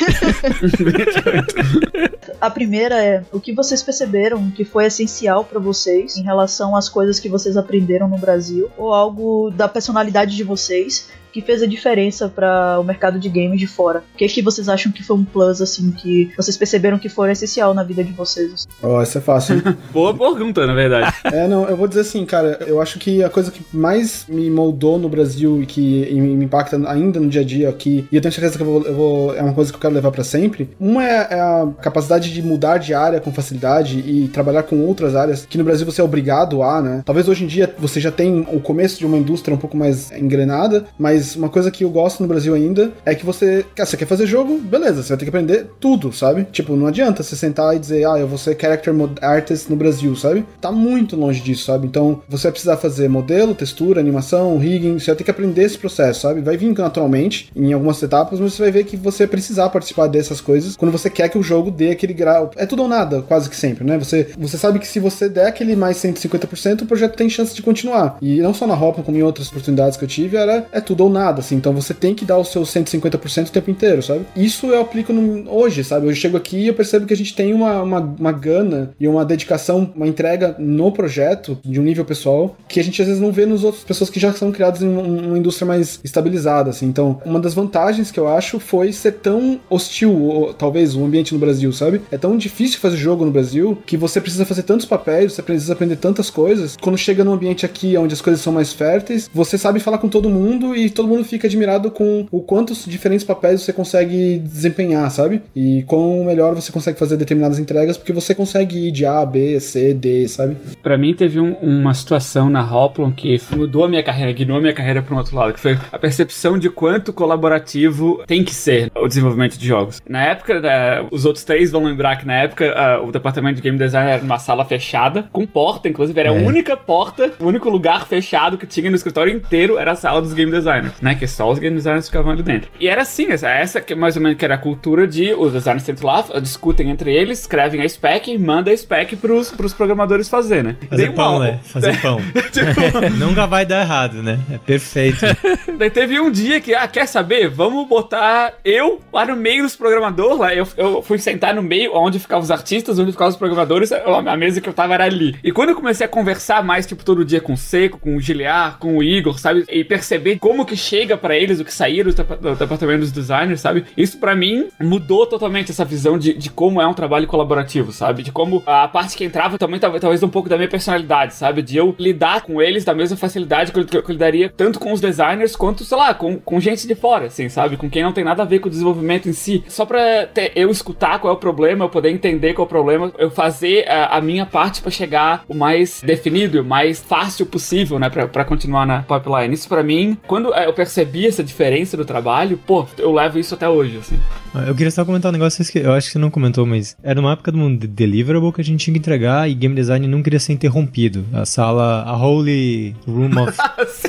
A primeira é, o que vocês perceberam que foi essencial pra vocês em relação às coisas que vocês aprenderam no Brasil, ou algo da personalidade de vocês que fez a diferença para o mercado de games de fora? O que que vocês acham que foi um plus, assim, que vocês perceberam que foi essencial na vida de vocês? Ó, oh, isso é fácil, hein? Boa pergunta, na verdade. É, não, eu vou dizer assim, cara, eu acho que a coisa que mais me moldou no Brasil e que me impacta ainda no dia a dia aqui, e eu tenho certeza que eu vou, eu vou é uma coisa que eu quero levar pra sempre, uma é, é a capacidade de mudar de área com facilidade e trabalhar com outras áreas, que no Brasil você é obrigado a, né? Talvez hoje em dia você já tem o começo de uma indústria um pouco mais engrenada, mas uma coisa que eu gosto no Brasil ainda é que você, cara, você quer fazer jogo, beleza, você vai ter que aprender tudo, sabe? Tipo, não adianta você sentar e dizer, ah, eu vou ser character artist no Brasil, sabe? Tá muito longe disso, sabe? Então, você vai precisar fazer modelo, textura, animação, rigging, você vai ter que aprender esse processo, sabe? Vai vir naturalmente em algumas etapas, mas você vai ver que você vai precisar participar dessas coisas quando você quer que o jogo dê aquele grau. É tudo ou nada, quase que sempre, né? Você, você sabe que se você der aquele mais cento e cinquenta por cento, o projeto tem chance de continuar. E não só na Hoplon, como em outras oportunidades que eu tive, era é tudo ou nada, assim. Então você tem que dar o seu cento e cinquenta por cento o tempo inteiro, sabe? Isso eu aplico no, hoje, sabe? Eu chego aqui e eu percebo que a gente tem uma, uma, uma gana e uma dedicação, uma entrega no projeto, de um nível pessoal, que a gente às vezes não vê nas outras pessoas que já são criadas em uma indústria mais estabilizada, assim. Então, uma das vantagens que eu acho foi ser tão hostil, ou, talvez, o ambiente no Brasil, sabe? É tão difícil fazer jogo no Brasil que você precisa fazer tantos papéis, você precisa aprender tantas coisas. Quando chega num ambiente aqui onde as coisas são mais férteis, você sabe falar com todo mundo e todo mundo fica admirado com o quantos diferentes papéis você consegue desempenhar, sabe? E quão melhor você consegue fazer determinadas entregas, porque você consegue ir de A, B, C, D, sabe? Pra mim teve um, uma situação na Hoplon que mudou a minha carreira, guiou a minha carreira pra um outro lado, que foi a percepção de quanto colaborativo tem que ser o desenvolvimento de jogos. Na época, né, os outros três vão lembrar que na época uh, o departamento de game design era uma sala fechada, com porta, inclusive era é. a única porta, o único lugar fechado que tinha no escritório inteiro era a sala dos game designers, né? Que só os game designers ficavam ali dentro. E era assim, essa, essa que mais ou menos que era a cultura de os designers sentam lá, discutem entre eles, escrevem a spec e mandam a spec pros, pros programadores fazer, né? Fazer pão, uma... né? Fazer pão. tipo... Nunca vai dar errado, né? É perfeito. Daí teve um dia que, ah, quer saber? Vamos botar eu lá no meio dos programadores, lá, eu, eu fui sentar no meio, onde ficavam os artistas, onde ficavam os programadores, a mesa que eu tava era ali. E quando eu comecei a conversar mais, tipo, todo dia com o Seco, com o Giliar, com o Igor, sabe? E perceber como que chega pra eles o que saía do, do departamento dos designers, sabe? Isso pra mim mudou totalmente essa visão de, de como é um trabalho colaborativo, sabe? De como a parte que entrava também talvez, talvez um pouco da minha personalidade, sabe? De eu lidar com eles da mesma facilidade que eu, que eu lidaria tanto com os designers quanto, sei lá, com, com gente de fora, assim, sabe? Com quem não tem nada a ver com o desenvolvimento em si. Só pra ter, eu escutar qual é o problema, eu poder entender qual é o problema, eu fazer a, a minha parte pra chegar o mais definido e o mais fácil possível, né? Pra, pra continuar na pipeline. Isso pra mim, quando eu percebi essa diferença do trabalho, pô, eu levo isso até hoje, assim. Eu queria só comentar um negócio que eu acho que você não comentou, mas era uma época do deliverable que a gente tinha que entregar e game design não queria ser interrompido. A sala, a Holy Room of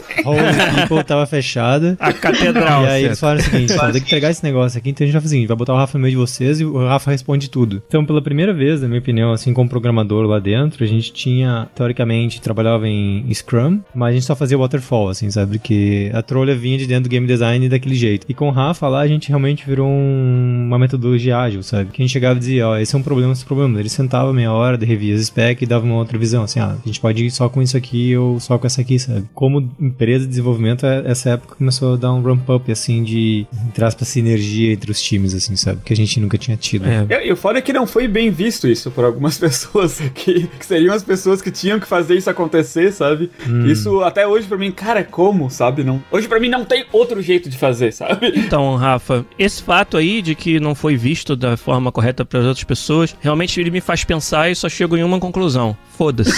Holy People tava fechada. A catedral. E aí eles falaram o seguinte, vamos ter que entregar esse negócio aqui, então a gente vai fazer o seguinte, vai botar o Rafa no meio de vocês e o Rafa responde tudo. Então, pela primeira vez, na minha opinião, assim, como programador lá dentro, a gente tinha, teoricamente, trabalhava em Scrum, mas a gente só fazia waterfall, assim, sabe? Porque a trolha vinha de dentro do game design daquele jeito. E com o Rafa lá, a gente realmente virou um uma metodologia ágil, sabe? Que a gente chegava e dizia, ó, esse é um problema, esse é um problema. Ele sentava meia hora, revia as spec e dava uma outra visão, assim, ah, a gente pode ir só com isso aqui ou só com essa aqui, sabe? Como empresa de desenvolvimento, essa época começou a dar um ramp-up, assim, de, entre aspas, sinergia entre os times, assim, sabe? Que a gente nunca tinha tido. É. E o foda é que não foi bem visto isso por algumas pessoas, que, que seriam as pessoas que tinham que fazer isso acontecer, sabe? Hum. Isso, até hoje, pra mim, cara, como, sabe? Não, hoje, pra mim, não tem outro jeito de fazer, sabe? Então, Rafa, esse fato aí de que não foi visto da forma correta para as outras pessoas, realmente ele me faz pensar e só chego em uma conclusão. Foda-se.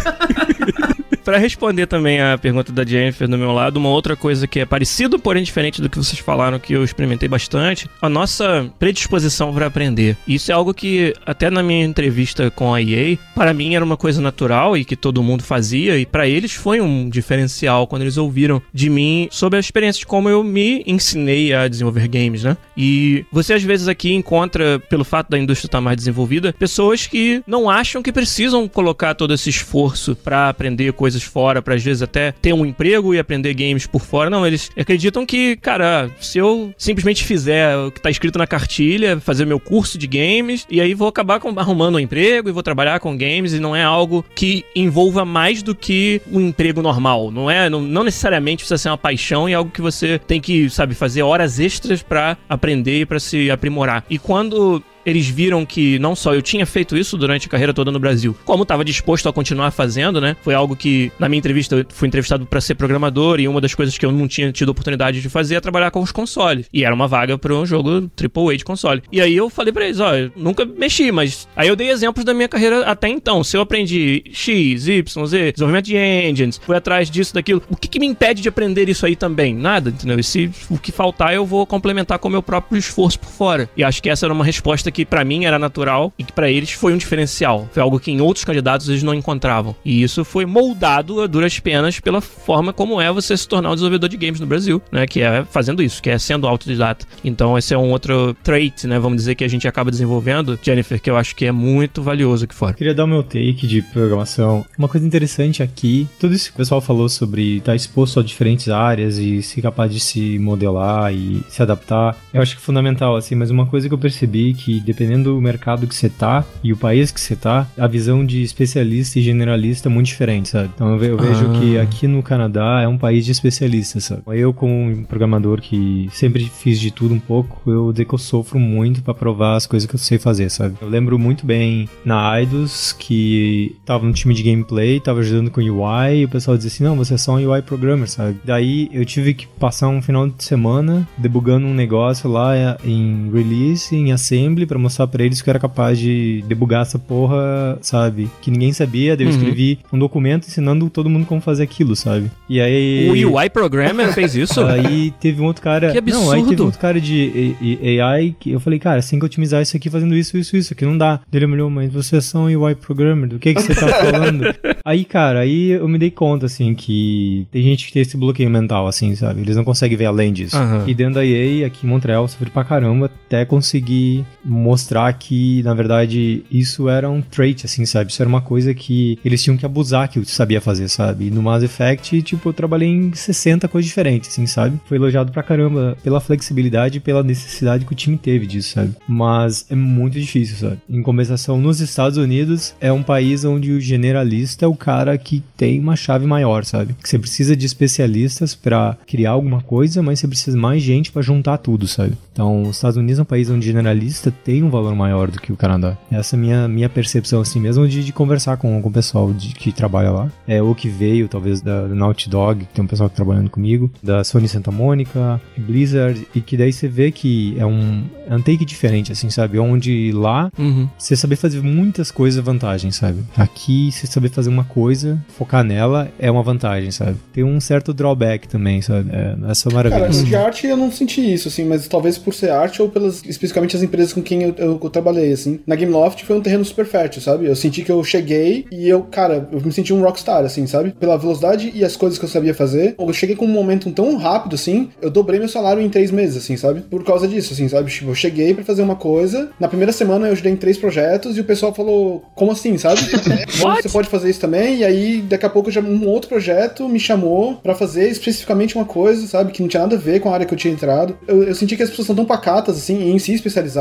Pra responder também a pergunta da Jennifer do meu lado, uma outra coisa que é parecido, porém diferente do que vocês falaram, que eu experimentei bastante, a nossa predisposição para aprender. Isso é algo que, até na minha entrevista com a E A, para mim era uma coisa natural e que todo mundo fazia, e para eles foi um diferencial quando eles ouviram de mim sobre a experiência de como eu me ensinei a desenvolver games, né? E você às vezes aqui encontra, pelo fato da indústria estar mais desenvolvida, pessoas que não acham que precisam colocar todo esse esforço para aprender coisas fora, pra às vezes até ter um emprego e aprender games por fora. Não, eles acreditam que, cara, se eu simplesmente fizer o que tá escrito na cartilha, fazer meu curso de games, e aí vou acabar com, arrumando um emprego e vou trabalhar com games, e não é algo que envolva mais do que um emprego normal. Não é, não, não necessariamente precisa ser uma paixão, e é algo que você tem que, sabe, fazer horas extras pra aprender e pra se aprimorar. E quando eles viram que não só eu tinha feito isso durante a carreira toda no Brasil, como estava disposto a continuar fazendo, né? Foi algo que, na minha entrevista, eu fui entrevistado para ser programador, e uma das coisas que eu não tinha tido oportunidade de fazer é trabalhar com os consoles. E era uma vaga para um jogo triplo A de console. E aí eu falei para eles, ó, eu nunca mexi, mas... Aí eu dei exemplos da minha carreira até então. Se eu aprendi X, Y, Z, desenvolvimento de engines, fui atrás disso, daquilo, o que, que me impede de aprender isso aí também? Nada, entendeu? E se o que faltar, eu vou complementar com o meu próprio esforço por fora. E acho que essa era uma resposta que pra mim era natural e que pra eles foi um diferencial. Foi algo que em outros candidatos eles não encontravam. E isso foi moldado a duras penas pela forma como é você se tornar um desenvolvedor de games no Brasil, né? Que é fazendo isso, que é sendo autodidata. Então esse é um outro trait, né? Vamos dizer que a gente acaba desenvolvendo, Jennifer, que eu acho que é muito valioso aqui fora. Queria dar o meu take de programação. Uma coisa interessante aqui, tudo isso que o pessoal falou sobre estar exposto a diferentes áreas e ser capaz de se modelar e se adaptar, eu acho que é fundamental, assim, mas uma coisa que eu percebi que dependendo do mercado que você tá e o país que você tá, a visão de especialista e generalista é muito diferente, sabe? Então eu, ve- eu vejo ah. que aqui no Canadá é um país de especialistas, sabe? Eu, como um programador que sempre fiz de tudo um pouco, eu vou dizer que eu sofro muito pra provar as coisas que eu sei fazer, sabe? Eu lembro muito bem na Eidos que tava no time de gameplay, tava ajudando com U I, e o pessoal dizia assim, não, você é só um U I programmer, sabe? Daí eu tive que passar um final de semana debugando um negócio lá em release, em assembly, pra mostrar pra eles que eu era capaz de debugar essa porra, sabe? Que ninguém sabia, daí eu uhum. escrevi um documento ensinando todo mundo como fazer aquilo, sabe? E aí... O U I Programmer fez isso? Aí teve um outro cara... Que absurdo! Não, aí teve um outro cara de A I que eu falei, cara, você tem que otimizar isso aqui fazendo isso, isso, isso, aqui não dá. Ele me olhou, mas você é só um U I Programmer, do que que você tá falando? Aí, cara, aí eu me dei conta, assim, que tem gente que tem esse bloqueio mental, assim, sabe? Eles não conseguem ver além disso. Uhum. E dentro da E A, aqui em Montreal, eu sofri pra caramba até conseguir mostrar que, na verdade, isso era um trait, assim, sabe? Isso era uma coisa que eles tinham que abusar que eu sabia fazer, sabe? E no Mass Effect, tipo, eu trabalhei em sessenta coisas diferentes, assim, sabe? Foi elogiado pra caramba pela flexibilidade e pela necessidade que o time teve disso, sabe? Mas é muito difícil, sabe? Em compensação, nos Estados Unidos, é um país onde o generalista é o cara que tem uma chave maior, sabe? Que você precisa de especialistas pra criar alguma coisa, mas você precisa de mais gente pra juntar tudo, sabe? Então, os Estados Unidos é um país onde generalista tem um valor maior do que o Canadá. Essa é a minha, minha percepção, assim, mesmo de, de conversar com, com o pessoal de, que trabalha lá. É, ou que veio, talvez, da, da Naughty Dog, que tem um pessoal que trabalhando comigo, da Sony Santa Mônica, Blizzard, e que daí você vê que é um, é um take diferente, assim, sabe? Onde lá, uhum. você saber fazer muitas coisas é vantagem, sabe? Aqui, você saber fazer uma coisa, focar nela, é uma vantagem, sabe? Tem um certo drawback também, sabe? É, essa maravilha. Cara, de arte eu não senti isso, assim, mas talvez por ser arte ou pelas, especificamente as empresas com quem eu, eu, eu trabalhei, assim. Na Gameloft foi um terreno super fértil, sabe? Eu senti que eu cheguei e eu, cara, eu me senti um rockstar, assim, sabe? Pela velocidade e as coisas que eu sabia fazer. Eu cheguei com um momento tão rápido, assim, eu dobrei meu salário em três meses, assim, sabe? Por causa disso, assim, sabe? Tipo, eu cheguei pra fazer uma coisa, na primeira semana eu ajudei em três projetos e o pessoal falou, como assim, sabe? Você pode fazer isso também? E aí, daqui a pouco, já um outro projeto me chamou pra fazer especificamente uma coisa, sabe? Que não tinha nada a ver com a área que eu tinha entrado. Eu, eu senti que as pessoas são tão pacatas, assim, em se especializar aqui,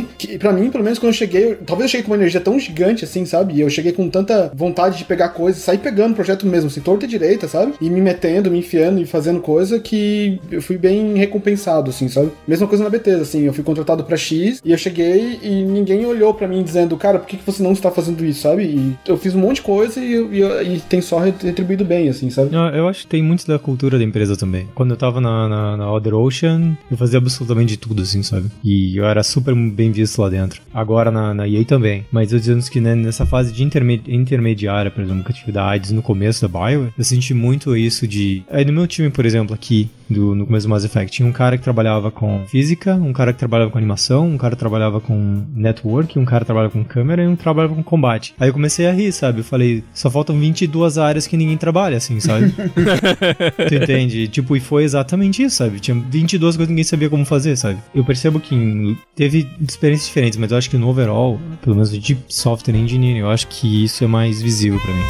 que pra mim, pelo menos quando eu cheguei, eu, talvez eu cheguei com uma energia tão gigante assim, sabe? E eu cheguei com tanta vontade de pegar coisas, sair pegando o projeto mesmo, assim, torta e direita, sabe? E me metendo, me enfiando e fazendo coisa que eu fui bem recompensado, assim, sabe? Mesma coisa na Bethesda, assim, eu fui contratado pra X e eu cheguei e ninguém olhou pra mim dizendo, cara, por que, que você não está fazendo isso, sabe? E eu fiz um monte de coisa e, e, e tem só retribuído bem, assim, sabe? Eu, eu acho que tem muito da cultura da empresa também. Quando eu tava na, na, na Other Ocean, eu fazia absolutamente de tudo, assim, sabe? E eu era super bem visto lá dentro. Agora na, na E A também. Mas eu dizendo que né, nessa fase de intermedi- intermediária, por exemplo, que eu tive da AIDS no começo da Bioware, eu senti muito isso de... Aí no meu time, por exemplo, aqui, do, no começo do Mass Effect, tinha um cara que trabalhava com física, um cara que trabalhava com animação, um cara que trabalhava com network, um cara que trabalhava com câmera e um que trabalhava com combate. Aí eu comecei a rir, sabe? Eu falei, só faltam vinte e duas áreas que ninguém trabalha, assim, sabe? Tu entende? Tipo, e foi exatamente isso, sabe? Tinha vinte e duas coisas que ninguém sabia como fazer, sabe? Eu percebo que teve experiências diferentes, mas eu acho que no overall, pelo menos de software engineering, eu acho que isso é mais visível pra mim.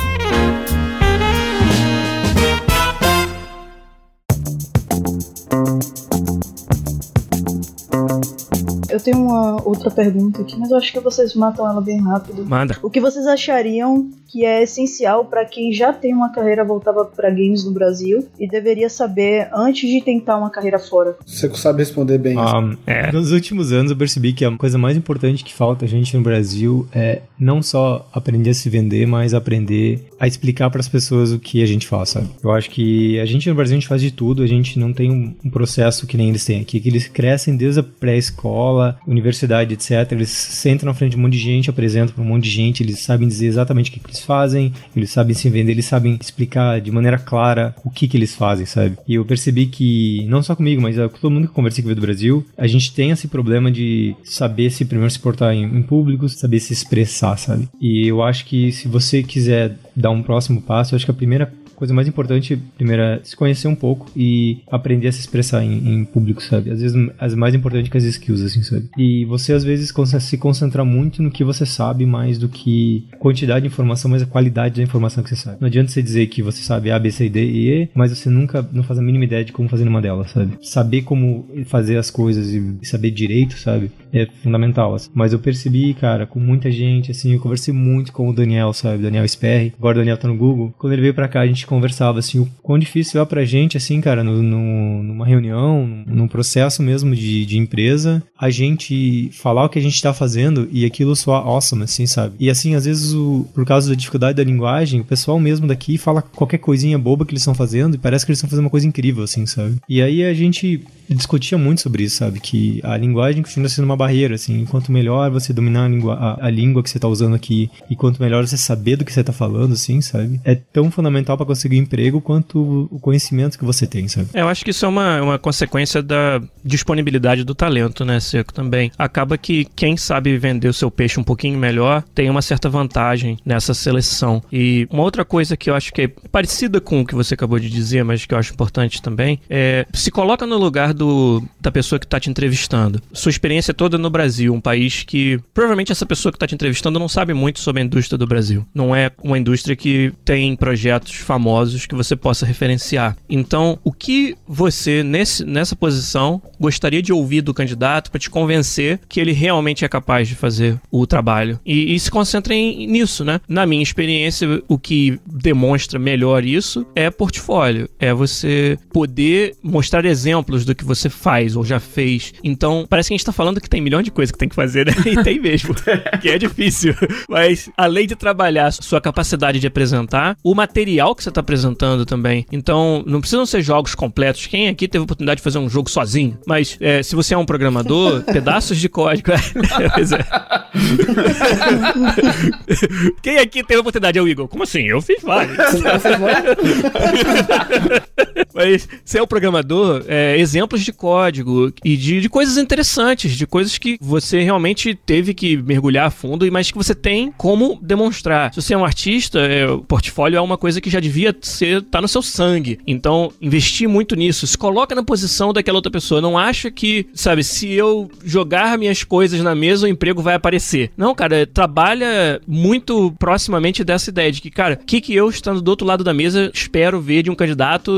Eu tenho uma outra pergunta aqui, mas eu acho que vocês matam ela bem rápido. Manda. O que vocês achariam que é essencial para quem já tem uma carreira voltada para games no Brasil e deveria saber antes de tentar uma carreira fora? Você sabe responder bem. Um, é. Nos últimos anos eu percebi que a coisa mais importante que falta a gente no Brasil é não só aprender a se vender, mas aprender a explicar para as pessoas o que a gente faz, sabe? Eu acho que a gente no Brasil a gente faz de tudo, a gente não tem um, um processo que nem eles têm aqui, que eles crescem desde a pré-escola, universidade, etcétera. Eles sentam na frente de um monte de gente, apresentam para um monte de gente, eles sabem dizer exatamente o que, que eles fazem, eles sabem se vender, eles sabem explicar de maneira clara o que que eles fazem, sabe? E eu percebi que, não só comigo, mas com todo mundo que conversei que veio do Brasil, a gente tem esse problema de saber se primeiro se portar em, em público, saber se expressar, sabe? E eu acho que se você quiser dar um próximo passo, eu acho que a primeira coisa mais importante, primeiro, é se conhecer um pouco e aprender a se expressar em, em público, sabe? Às vezes, as mais importantes que as skills, assim, sabe? E você, às vezes, se concentrar muito no que você sabe, mais do que quantidade de informação, mas a qualidade da informação que você sabe. Não adianta você dizer que você sabe A, B, C, D e E, mas você nunca, não faz a mínima ideia de como fazer nenhuma delas, sabe? Saber como fazer as coisas e saber direito, sabe? É fundamental, assim. Mas eu percebi, cara, com muita gente, assim, eu conversei muito com o Daniel, sabe? Daniel Sperry. Agora o Daniel tá no Google. Quando ele veio pra cá, a gente conversava, assim, o quão difícil é pra gente, assim, cara, no, no, numa reunião, num processo mesmo de, de empresa, a gente falar o que a gente tá fazendo e aquilo soar awesome, assim, sabe? E, assim, às vezes, o, por causa da dificuldade da linguagem, o pessoal mesmo daqui fala qualquer coisinha boba que eles estão fazendo e parece que eles estão fazendo uma coisa incrível, assim, sabe? E aí a gente discutia muito sobre isso, sabe? Que a linguagem continua sendo uma barreira, assim. Quanto melhor você dominar a língua, a, a língua que você tá usando aqui e quanto melhor você saber do que você tá falando, assim, sabe? É tão fundamental pra conseguir emprego quanto o conhecimento que você tem, sabe? É, eu acho que isso é uma, uma consequência da disponibilidade do talento, né, Seco, também. Acaba que quem sabe vender o seu peixe um pouquinho melhor tem uma certa vantagem nessa seleção. E uma outra coisa que eu acho que é parecida com o que você acabou de dizer, mas que eu acho importante também, é se coloca no lugar do, da pessoa que está te entrevistando. Sua experiência toda no Brasil, um país que provavelmente essa pessoa que está te entrevistando não sabe muito sobre a indústria do Brasil. Não é uma indústria que tem projetos famosos que você possa referenciar. Então, o que você, nesse, nessa posição, gostaria de ouvir do candidato para te convencer que ele realmente é capaz de fazer o trabalho? E, e se concentrem nisso, né? Na minha experiência, o que demonstra melhor isso é portfólio. É você poder mostrar exemplos do que você faz ou já fez. Então, parece que a gente tá falando que tem milhão de coisas que tem que fazer, né? E tem mesmo. Que é difícil. Mas, além de trabalhar sua capacidade de apresentar, o material que você tá apresentando também. Então, não precisam ser jogos completos. Quem aqui teve a oportunidade de fazer um jogo sozinho? Mas, é, se você é um programador, pedaços de código... Pois é. Quem aqui teve a oportunidade? É o Igor. Como assim? Eu fiz vários. Mas, se é o programador, é, exemplos de código e de, de coisas interessantes, de coisas que você realmente teve que mergulhar a fundo, mas que você tem como demonstrar. Se você é um artista, é, o portfólio é uma coisa que já devia ser, tá no seu sangue. Então, investir muito nisso. Se coloca na posição daquela outra pessoa. Não acha que, sabe, se eu jogar minhas coisas na mesa, o emprego vai aparecer. Não, cara, trabalha muito proximamente dessa ideia de que, cara, o que que eu, estando do outro lado da mesa, espero ver de um candidato que vem de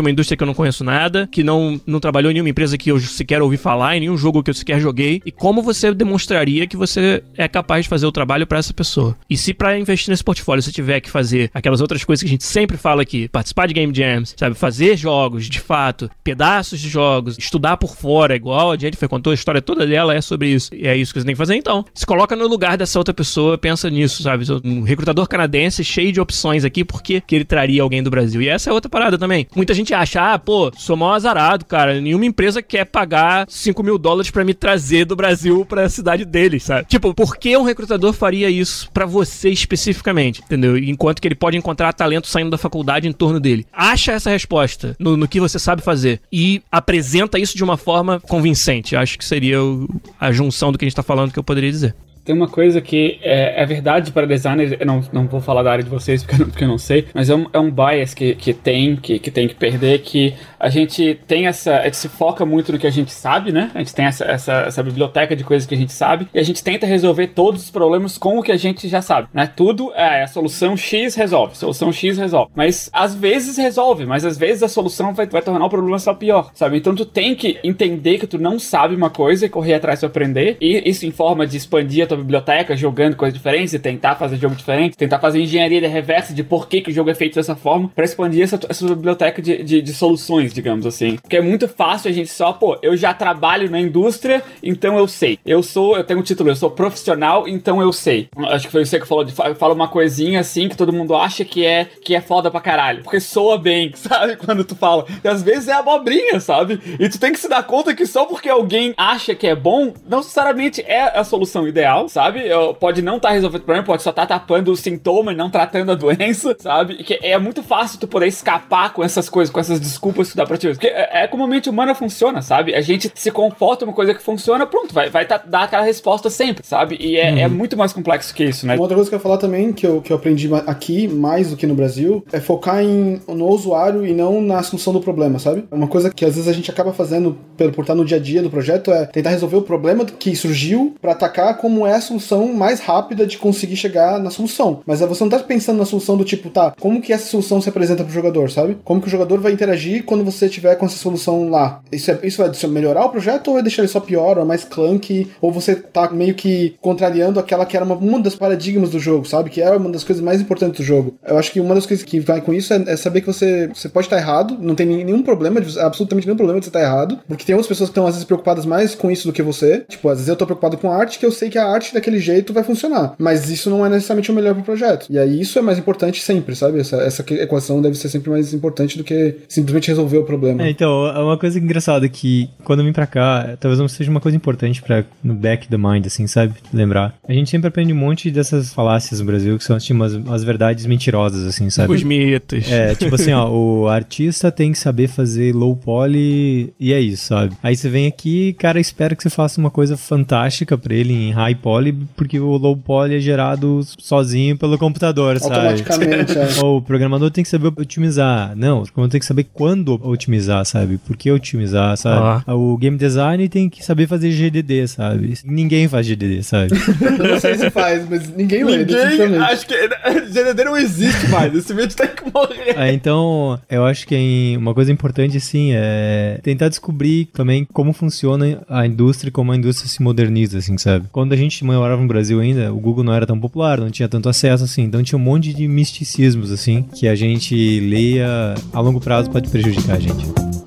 uma indústria que eu não conheço nada, que não, não trabalhou em nenhuma empresa que eu sequer ouvi falar, em nenhum jogo que eu sequer joguei, e como você demonstraria que você é capaz de fazer o trabalho pra essa pessoa. E se pra investir nesse portfólio você tiver que fazer aquelas outras coisas que a gente sempre fala aqui, participar de game jams, sabe, fazer jogos, de fato, pedaços de jogos, estudar por fora, igual a Jennifer contou, a história toda dela é sobre isso, e é isso que você tem que fazer, então se coloca no lugar dessa outra pessoa, pensa nisso, sabe, um recrutador canadense cheio de opções aqui, por que que ele traria alguém do Brasil? E essa é outra parada também. Muita gente acha, ah, pô, sou mó azarado, cara, nenhuma empresa quer pagar cinco mil dólares pra me trazer do Brasil pra cidade deles, sabe? Tipo, por que um recrutador faria isso pra você especificamente, entendeu? Enquanto que ele pode encontrar talento saindo da faculdade em torno dele. Acha essa resposta no, no que você sabe fazer e apresenta isso de uma forma convincente. Acho que seria o, a junção do que a gente tá falando que eu poderia dizer. Tem uma coisa que é, é verdade para designers, eu não, não vou falar da área de vocês porque eu não, porque eu não sei, mas é um, é um bias que, que tem, que, que tem que perder, que a gente tem essa, a gente se foca muito no que a gente sabe, né? A gente tem essa, essa, essa biblioteca de coisas que a gente sabe e a gente tenta resolver todos os problemas com o que a gente já sabe, né? Tudo é a solução X resolve, solução X resolve, mas às vezes resolve, mas às vezes a solução vai, vai tornar o problema só pior, sabe? Então tu tem que entender que tu não sabe uma coisa e correr atrás para aprender, e isso em forma de expandir a biblioteca, jogando coisas diferentes e tentar fazer jogo diferente, tentar fazer engenharia de reversa de por que, que o jogo é feito dessa forma, pra expandir essa, essa biblioteca de, de, de soluções, digamos assim. Porque é muito fácil a gente só, pô, eu já trabalho na indústria, então eu sei. Eu sou, eu tenho um título, eu sou profissional, então eu sei. Acho que foi você que falou, de, fala uma coisinha assim que todo mundo acha que é, que é foda pra caralho. Porque soa bem, sabe? Quando tu fala. E às vezes é abobrinha, sabe? E tu tem que se dar conta que só porque alguém acha que é bom, não necessariamente é a solução ideal, sabe? Pode não estar tá resolvendo o problema, pode só estar tá tapando o sintoma e não tratando a doença, sabe? E que é muito fácil tu poder escapar com essas coisas, com essas desculpas que dá pra ti. Porque é, é como a mente humana funciona, sabe? A gente se conforta uma coisa que funciona, pronto, vai, vai tá, dar aquela resposta sempre, sabe? E é, uhum. é muito mais complexo que isso, né? Uma outra coisa que eu ia falar também, que eu, que eu aprendi aqui, mais do que no Brasil, é focar em, no usuário e não na solução do problema, sabe? Uma coisa que às vezes a gente acaba fazendo por, por estar no dia a dia do projeto é tentar resolver o problema que surgiu pra atacar como é a solução mais rápida de conseguir chegar na solução. Mas você não tá pensando na solução do tipo, tá, como que essa solução se apresenta pro jogador, sabe? Como que o jogador vai interagir quando você tiver com essa solução lá? Isso, é, isso vai melhorar o projeto ou vai deixar ele só pior, ou mais clunky, ou você tá meio que contrariando aquela que era uma, uma das paradigmas do jogo, sabe? Que é uma das coisas mais importantes do jogo. Eu acho que uma das coisas que vai com isso é, é saber que você, você pode estar errado, não tem nenhum problema, absolutamente nenhum problema de você estar errado, porque tem outras pessoas que estão às vezes preocupadas mais com isso do que você. Tipo, às vezes eu tô preocupado com a arte, que eu sei que a arte daquele jeito vai funcionar, mas isso não é necessariamente o melhor pro projeto. E aí isso é mais importante sempre, sabe? Essa, essa equação deve ser sempre mais importante do que simplesmente resolver o problema. É, então, é uma coisa engraçada que quando eu vim pra cá, talvez não seja uma coisa importante pra, no back the mind, assim, sabe? Lembrar. A gente sempre aprende um monte dessas falácias no Brasil, que são tipo, umas, umas verdades mentirosas, assim, sabe? Os mitos. É, tipo assim, ó, o artista tem que saber fazer low poly e é isso, sabe? Aí você vem aqui e, cara, espera que você faça uma coisa fantástica pra ele em high poly, porque o low poly é gerado sozinho pelo computador, sabe? Automaticamente, é. O programador tem que saber otimizar. Não, o programador tem que saber quando otimizar, sabe? Por que otimizar, sabe? Ah. O game design tem que saber fazer G D D, sabe? Ninguém faz G D D, sabe? Eu não sei se faz, mas ninguém lê, Ninguém, acho que G D D não existe mais. Esse vídeo tem que morrer. É, então, eu acho que uma coisa importante, assim, é tentar descobrir também como funciona a indústria e como a indústria se moderniza, assim, sabe? Quando a gente morava no Brasil ainda, o Google não era tão popular, não tinha tanto acesso, assim, então tinha um monte de misticismos, assim, que a gente leia a longo prazo pode prejudicar a gente.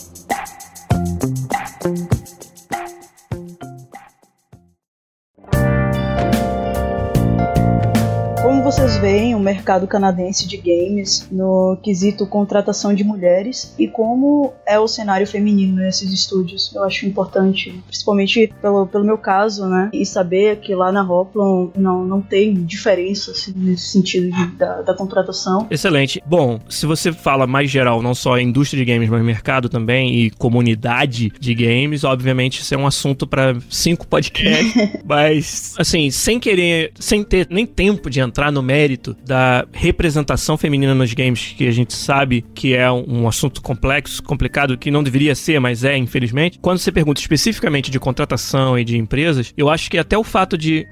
Como vocês veem o mercado canadense de games no quesito contratação de mulheres e como é o cenário feminino nesses estúdios? Eu acho importante, principalmente pelo, pelo meu caso, né? E saber que lá na Hoplon não, não tem diferença assim, nesse sentido de, da, da contratação. Excelente. Bom, se você fala mais geral, não só indústria de games, mas mercado também e comunidade de games, obviamente isso é um assunto para cinco podcasts. Mas, assim, sem querer, sem ter nem tempo de entrar no mérito da representação feminina nos games, que a gente sabe que é um, um assunto complexo, complicado, que não deveria ser, mas é, infelizmente. Quando você pergunta especificamente de contratação e de empresas, eu acho que até o fato de ser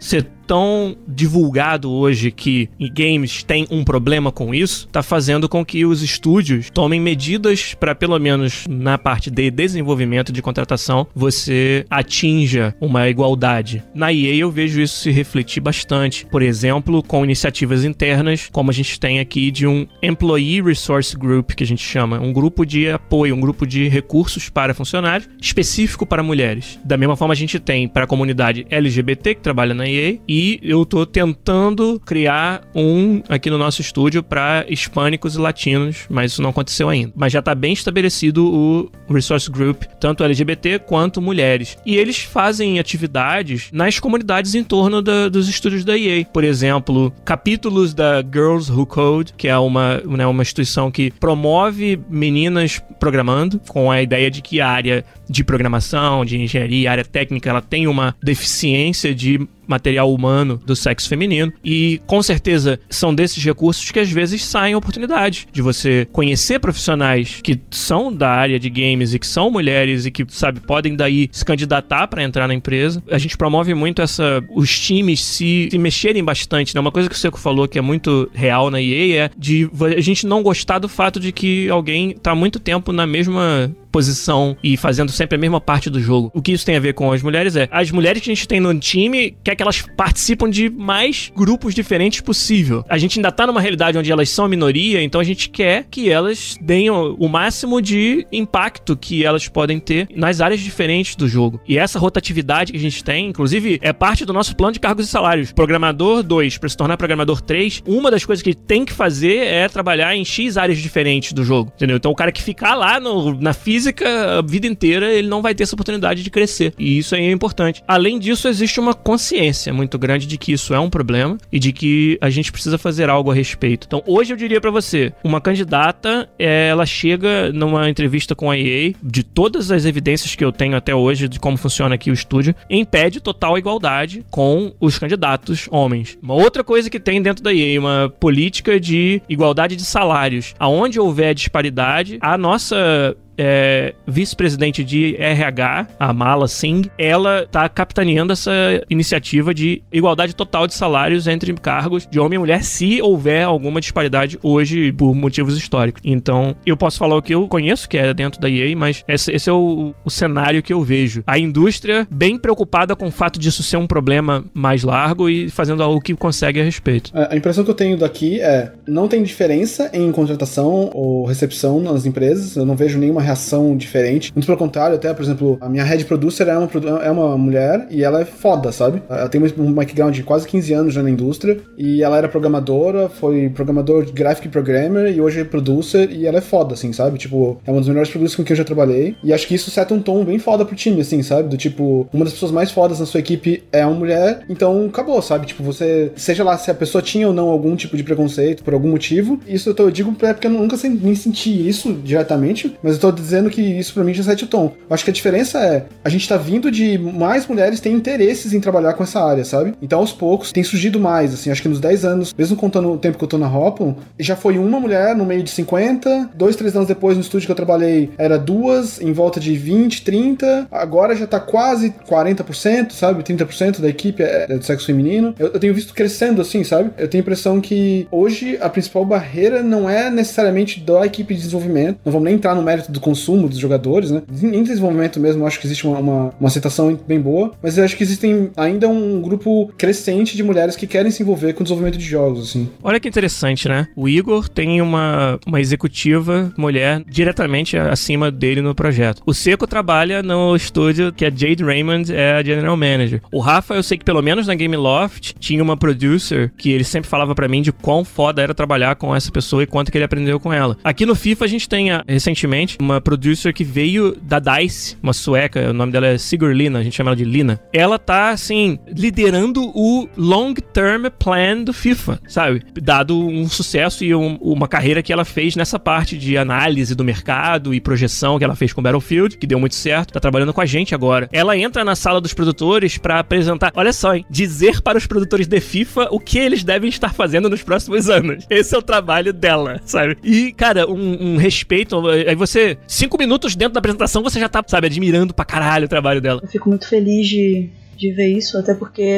tão divulgado hoje que games tem um problema com isso, tá fazendo com que os estúdios tomem medidas para, pelo menos na parte de desenvolvimento de contratação, você atinja uma igualdade. Na E A eu vejo isso se refletir bastante. Por exemplo, com iniciativas internas, como a gente tem aqui de um Employee Resource Group, que a gente chama, um grupo de apoio, um grupo de recursos para funcionários, específico para mulheres. Da mesma forma a gente tem para a comunidade L G B T, que trabalha na E A, e eu tô tentando criar um aqui no nosso estúdio para hispânicos e latinos, mas isso não aconteceu ainda. Mas já tá bem estabelecido o Resource Group, tanto L G B T quanto mulheres. E eles fazem atividades nas comunidades em torno da, dos estúdios da E A. Por exemplo, capítulos da Girls Who Code, que é uma, né, uma instituição que promove meninas programando, com a ideia de que a área de programação, de engenharia, a área técnica, ela tem uma deficiência de material humano do sexo feminino, e com certeza são desses recursos que às vezes saem oportunidades de você conhecer profissionais que são da área de games e que são mulheres e que, sabe, podem daí se candidatar para entrar na empresa. A gente promove muito essa, os times se, se mexerem bastante, né? Uma coisa que o Seco falou que é muito real na E A é de a gente não gostar do fato de que alguém tá há muito tempo na mesma posição e fazendo sempre a mesma parte do jogo. O que isso tem a ver com as mulheres é, as mulheres que a gente tem no time quer que elas participam de mais grupos diferentes possível. A gente ainda tá numa realidade onde elas são minoria, então a gente quer que elas deem o máximo de impacto que elas podem ter nas áreas diferentes do jogo. E essa rotatividade que a gente tem, inclusive, é parte do nosso plano de cargos e salários. Programador dois, para se tornar programador três, uma das coisas que ele tem que fazer é trabalhar em X áreas diferentes do jogo, entendeu? Então o cara que ficar lá no, na física a vida inteira, ele não vai ter essa oportunidade de crescer. E isso aí é importante. Além disso, existe uma consciência muito grande de que isso é um problema e de que a gente precisa fazer algo a respeito. Então, hoje eu diria pra você, uma candidata, ela chega numa entrevista com a E A, de todas as evidências que eu tenho até hoje de como funciona aqui o estúdio, impede total igualdade com os candidatos homens. Uma outra coisa que tem dentro da E A, uma política de igualdade de salários. Aonde houver disparidade, a nossa É, vice-presidente de R H, a Mala Singh, ela tá capitaneando essa iniciativa de igualdade total de salários entre cargos de homem e mulher, se houver alguma disparidade hoje por motivos históricos. Então, eu posso falar o que eu conheço, que é dentro da E A, mas esse, esse é o, o cenário que eu vejo. A indústria bem preocupada com o fato disso ser um problema mais largo e fazendo algo que consegue a respeito. A impressão que eu tenho daqui é, não tem diferença em contratação ou recepção nas empresas, eu não vejo nenhuma reação diferente. Muito pelo contrário, até, por exemplo, a minha head producer é uma, é uma mulher e ela é foda, sabe? Ela tem um background de quase quinze anos já na indústria e ela era programadora, foi programador de graphic programmer e hoje é producer e ela é foda, assim, sabe? Tipo, é uma das melhores producers com quem eu já trabalhei e acho que isso seta um tom bem foda pro time, assim, sabe? Do tipo, uma das pessoas mais fodas na sua equipe é uma mulher, então acabou, sabe? Tipo, você, seja lá se a pessoa tinha ou não algum tipo de preconceito por algum motivo, isso eu, tô, eu digo porque eu nunca nem senti isso diretamente, mas eu tô dizendo que isso pra mim já sete o tom. Eu acho que a diferença é, a gente tá vindo de mais mulheres têm interesses em trabalhar com essa área, sabe? Então aos poucos tem surgido mais, assim, acho que nos dez anos, mesmo contando o tempo que eu tô na Hoplon, já foi uma mulher no meio de cinquenta, dois, três anos depois no estúdio que eu trabalhei era duas, em volta de vinte, trinta, agora já tá quase quarenta por cento, sabe? trinta por cento da equipe é do sexo feminino. Eu, eu tenho visto crescendo assim, sabe? Eu tenho a impressão que hoje a principal barreira não é necessariamente da equipe de desenvolvimento, não vamos nem entrar no mérito do consumo dos jogadores, né? Em desenvolvimento mesmo, eu acho que existe uma, uma, uma aceitação bem boa, mas eu acho que existem ainda um grupo crescente de mulheres que querem se envolver com o desenvolvimento de jogos, assim. Olha que interessante, né? O Igor tem uma, uma executiva mulher diretamente acima dele no projeto. O Seco trabalha no estúdio que a Jade Raymond é a General Manager. O Rafa, eu sei que pelo menos na Gameloft tinha uma producer que ele sempre falava pra mim de quão foda era trabalhar com essa pessoa e quanto que ele aprendeu com ela. Aqui no FIFA a gente tem, recentemente, uma producer que veio da DICE, uma sueca, o nome dela é Sigurd Lina, a gente chama ela de Lina. Ela tá, assim, liderando o long-term plan do FIFA, sabe? Dado um sucesso e um, uma carreira que ela fez nessa parte de análise do mercado e projeção que ela fez com Battlefield, que deu muito certo, tá trabalhando com a gente agora. Ela entra na sala dos produtores pra apresentar, olha só, hein, dizer para os produtores de FIFA o que eles devem estar fazendo nos próximos anos. Esse é o trabalho dela, sabe? E, cara, um, um respeito, aí você, cinco minutos dentro da apresentação, você já tá, sabe, admirando pra caralho o trabalho dela. Eu fico muito feliz de, de ver isso, até porque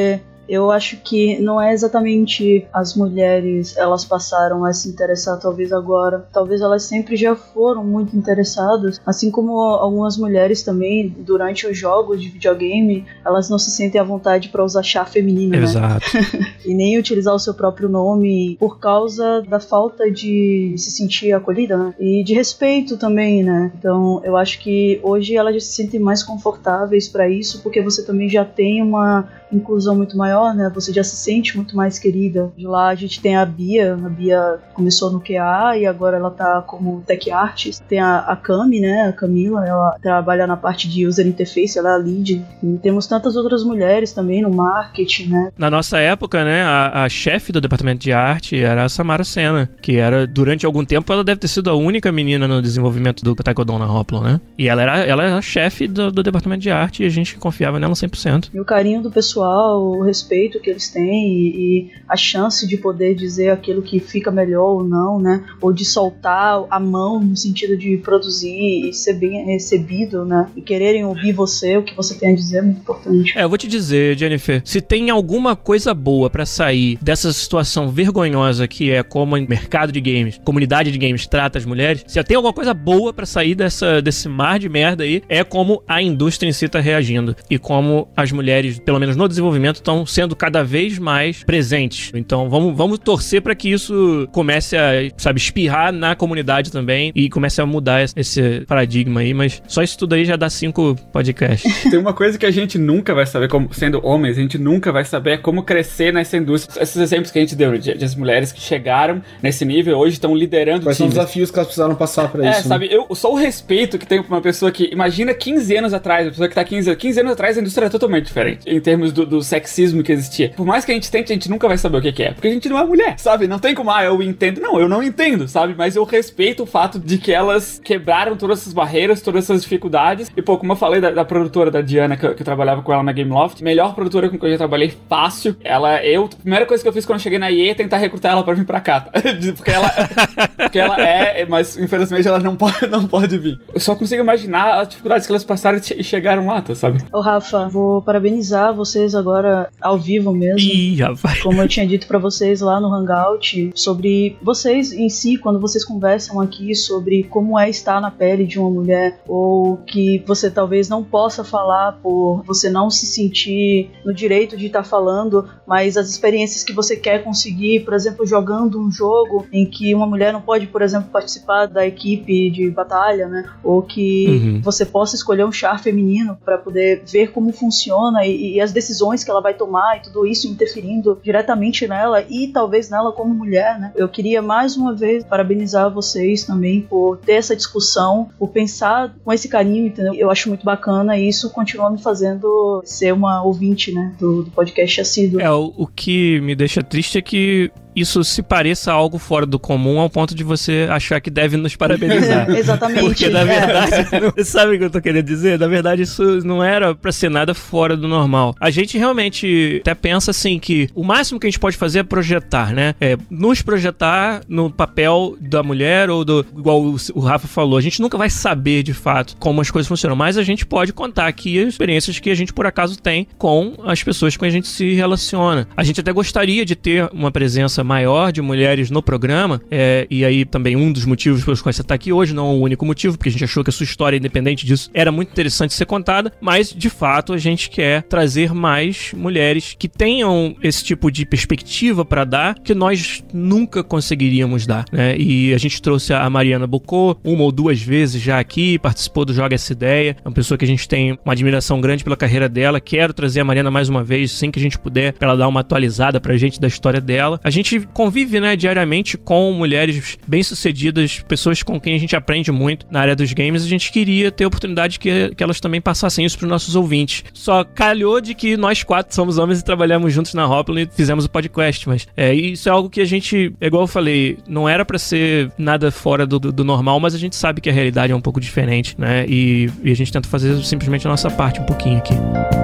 Eu acho que não é exatamente as mulheres, elas passaram a se interessar talvez agora. Talvez elas sempre já foram muito interessadas, assim como algumas mulheres também, durante os jogos de videogame, elas não se sentem à vontade para usar chá feminino, Exato. né? E nem utilizar o seu próprio nome por causa da falta de se sentir acolhida, né? E de respeito também, né? Então, eu acho que hoje elas se sentem mais confortáveis para isso, porque você também já tem uma inclusão muito maior, né? Você já se sente muito mais querida. De lá a gente tem a Bia, a Bia começou no Q A e agora ela tá como tech artist. Tem a, a Cami, né? A Camila, ela trabalha na parte de user interface, ela é a lead. E temos tantas outras mulheres também no marketing, né? Na nossa época, né, a, a chefe do departamento de arte era a Samara Senna, que era, durante algum tempo, ela deve ter sido a única menina no desenvolvimento do Taekwondo na Hoplon, né? E ela era, ela era a chefe do, do departamento de arte e a gente confiava nela cem por cento. E o carinho do pessoal, o respeito que eles têm e, e a chance de poder dizer aquilo que fica melhor ou não, né? Ou de soltar a mão no sentido de produzir e ser bem recebido, né? E quererem ouvir você, o que você tem a dizer é muito importante. É, eu vou te dizer, Jennifer, se tem alguma coisa boa pra sair dessa situação vergonhosa que é como o mercado de games, comunidade de games trata as mulheres, se tem alguma coisa boa pra sair dessa, desse mar de merda aí, é como a indústria em si tá reagindo e como as mulheres, pelo menos no desenvolvimento, estão sendo cada vez mais presentes. Então vamos, vamos torcer pra que isso comece a, sabe, espirrar na comunidade também e comece a mudar esse paradigma aí, mas só isso tudo aí já dá cinco podcasts. Tem uma coisa que a gente nunca vai saber, como sendo homens, a gente nunca vai saber como crescer nessa indústria. Esses exemplos que a gente deu de, de as mulheres que chegaram nesse nível hoje estão liderando Quais são os times. desafios que elas precisaram passar pra É, isso? sabe, né? eu só o respeito que tenho pra uma pessoa que, imagina quinze anos atrás, uma pessoa que tá quinze, quinze anos atrás, a indústria era totalmente diferente, em termos do, do sexismo que existia. Por mais que a gente tente, a gente nunca vai saber o que, que é, porque a gente não é mulher, sabe? Não tem como, ah, eu entendo. Não, eu não entendo, sabe? Mas eu respeito o fato de que elas quebraram todas essas barreiras, todas essas dificuldades. E, pô, como eu falei da, da produtora, da Diana, que eu, que eu trabalhava com ela na Gameloft, melhor produtora com que eu já trabalhei fácil. Ela, eu, a primeira coisa que eu fiz quando eu cheguei na E A é tentar recrutar ela pra vir pra cá, tá? Porque ela, porque ela é, mas infelizmente ela não pode, não pode vir. Eu só consigo imaginar as dificuldades que elas passaram e chegaram lá, tá, sabe? Ô, Rafa, vou parabenizar vocês agora ao vivo mesmo. Ih, rapaz. Como eu tinha dito pra vocês lá no Hangout, sobre vocês em si, quando vocês conversam aqui sobre como é estar na pele de uma mulher, ou que você talvez não possa falar por você não se sentir no direito de estar falando, mas as experiências que você quer conseguir, por exemplo, jogando um jogo em que uma mulher não pode, por exemplo, participar da equipe de batalha, né? Ou que uhum. você possa escolher um char feminino para poder ver como funciona e, e as decisões que ela vai tomar e tudo isso interferindo diretamente nela e talvez nela como mulher, né? Eu queria mais uma vez parabenizar vocês também por ter essa discussão, por pensar com esse carinho, entendeu? Eu acho muito bacana e isso continua me fazendo ser uma ouvinte, né, do, do podcast assíduo. É, o, o que me deixa triste é que isso se pareça algo fora do comum ao ponto de você achar que deve nos parabenizar. Exatamente. Porque, na verdade, é. Sabe o que eu tô querendo dizer? Na verdade, isso não era pra ser nada fora do normal. A gente realmente até pensa, assim, que o máximo que a gente pode fazer é projetar, né? É nos projetar no papel da mulher ou do... Igual o Rafa falou, a gente nunca vai saber, de fato, como as coisas funcionam, mas a gente pode contar aqui as experiências que a gente, por acaso, tem com as pessoas com quem a gente se relaciona. A gente até gostaria de ter uma presença maior de mulheres no programa, é, e aí também um dos motivos pelos quais você está aqui hoje, não o único motivo, porque a gente achou que a sua história, independente disso, era muito interessante ser contada, mas de fato a gente quer trazer mais mulheres que tenham esse tipo de perspectiva para dar, que nós nunca conseguiríamos dar, né? E a gente trouxe a Mariana Bocô uma ou duas vezes já aqui, participou do Joga Essa Ideia, é uma pessoa que a gente tem uma admiração grande pela carreira dela. Quero trazer a Mariana mais uma vez, assim que a gente puder, pra ela dar uma atualizada pra gente da história dela. A gente convive, né, diariamente com mulheres bem-sucedidas, pessoas com quem a gente aprende muito na área dos games. A gente queria ter a oportunidade que, que elas também passassem isso pros nossos ouvintes. Só calhou de que nós quatro somos homens e trabalhamos juntos na Hoplon e fizemos o podcast, mas é, isso é algo que a gente, igual eu falei, não era pra ser nada fora do, do, do normal, mas a gente sabe que a realidade é um pouco diferente, né, e, e a gente tenta fazer simplesmente a nossa parte um pouquinho aqui.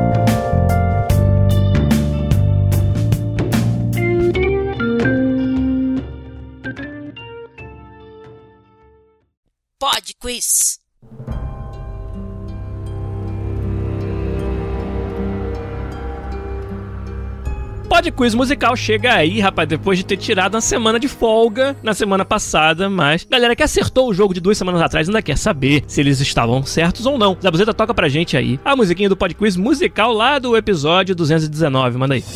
Pod Quiz. Pod Quiz Musical chega aí, rapaz, depois de ter tirado uma semana de folga na semana passada, mas galera que acertou o jogo de duas semanas atrás ainda quer saber se eles estavam certos ou não. Zabuzeta, toca pra gente aí a musiquinha do Pod Quiz Musical lá do episódio duzentos e dezenove, manda aí.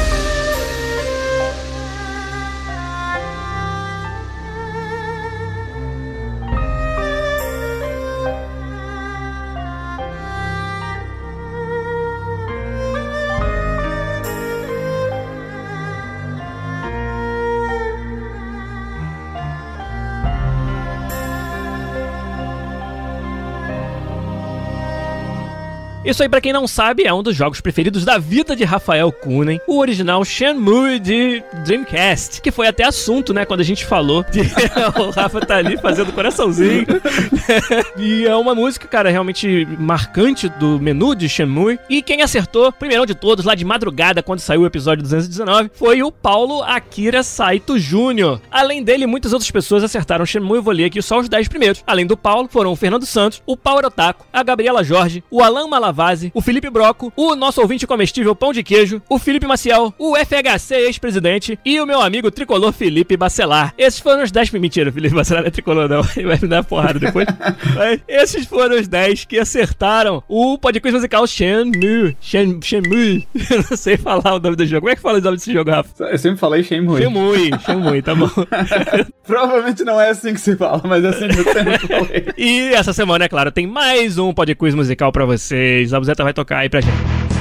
Isso aí, pra quem não sabe, é um dos jogos preferidos da vida de Rafael Kunen, o original Shenmue de Dreamcast, que foi até assunto, né, quando a gente falou de... o Rafa tá ali fazendo coraçãozinho. E é uma música, cara, realmente marcante do menu de Shenmue. E quem acertou, primeirão de todos, lá de madrugada, quando saiu o episódio duzentos e dezenove, foi o Paulo Akira Saito Júnior Além dele, muitas outras pessoas acertaram Shenmue. Eu vou ler aqui só os dez primeiros. Além do Paulo, foram o Fernando Santos, o Power Otaku, a Gabriela Jorge, o Alan Malavar, o Felipe Broco, o nosso ouvinte comestível Pão de Queijo, o Felipe Maciel, o F H C ex-presidente e o meu amigo tricolor Felipe Bacelar. Esses foram os dez... Mentira, o Felipe Bacelar não é tricolor não, ele vai me dar porrada depois. Mas esses foram os dez que acertaram o podcast musical Shenmue. Shen, Shenmue. Eu não sei falar o nome do jogo. Como é que fala o nome desse jogo, Rafa? Eu sempre falei Shenmue. Shenmue, Shenmue, tá bom. Provavelmente não é assim que se fala, mas é assim que eu sempre falei. E essa semana, é claro, tem mais um podcast musical pra vocês. A Buzeta vai tocar aí pra gente.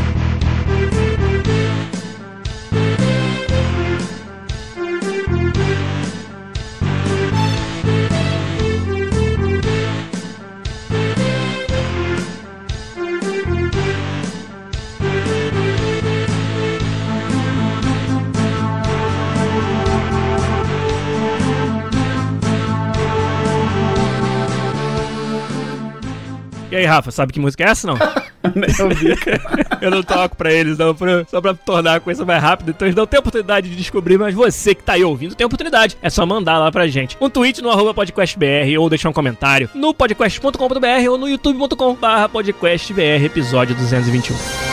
E aí, Rafa, sabe que música é essa, não? Eu vi. Eu não toco pra eles, não, pra, só pra tornar a coisa mais rápida. Então eles não têm oportunidade de descobrir, mas você que tá aí ouvindo tem oportunidade. É só mandar lá pra gente. Um tweet no arroba podcastbr ou deixar um comentário no podcast ponto com ponto b r ou no youtube ponto com barra podcastbr, episódio duzentos e vinte e um.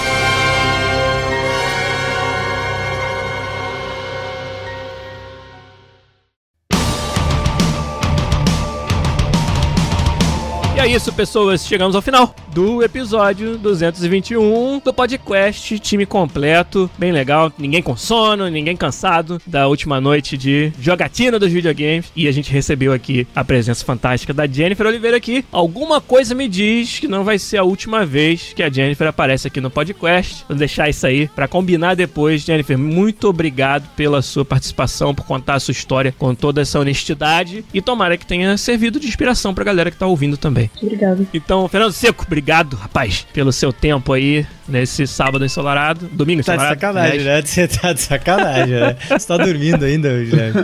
É isso, pessoas, chegamos ao final do episódio duzentos e vinte e um do podcast, time completo, bem legal, ninguém com sono, ninguém cansado da última noite de jogatina dos videogames, e a gente recebeu aqui a presença fantástica da Jennifer Oliveira aqui. Alguma coisa me diz que não vai ser a última vez que a Jennifer aparece aqui no podcast. Vou deixar isso aí pra combinar depois. Jennifer, muito obrigado pela sua participação, por contar a sua história com toda essa honestidade, e tomara que tenha servido de inspiração pra galera que tá ouvindo também. Obrigado. Então, Fernando Seco, obrigado, rapaz, pelo seu tempo aí nesse sábado ensolarado. Domingo ensolarado. Tá de sacanagem, né? Você tá de sacanagem, né? Você tá dormindo ainda hoje, né?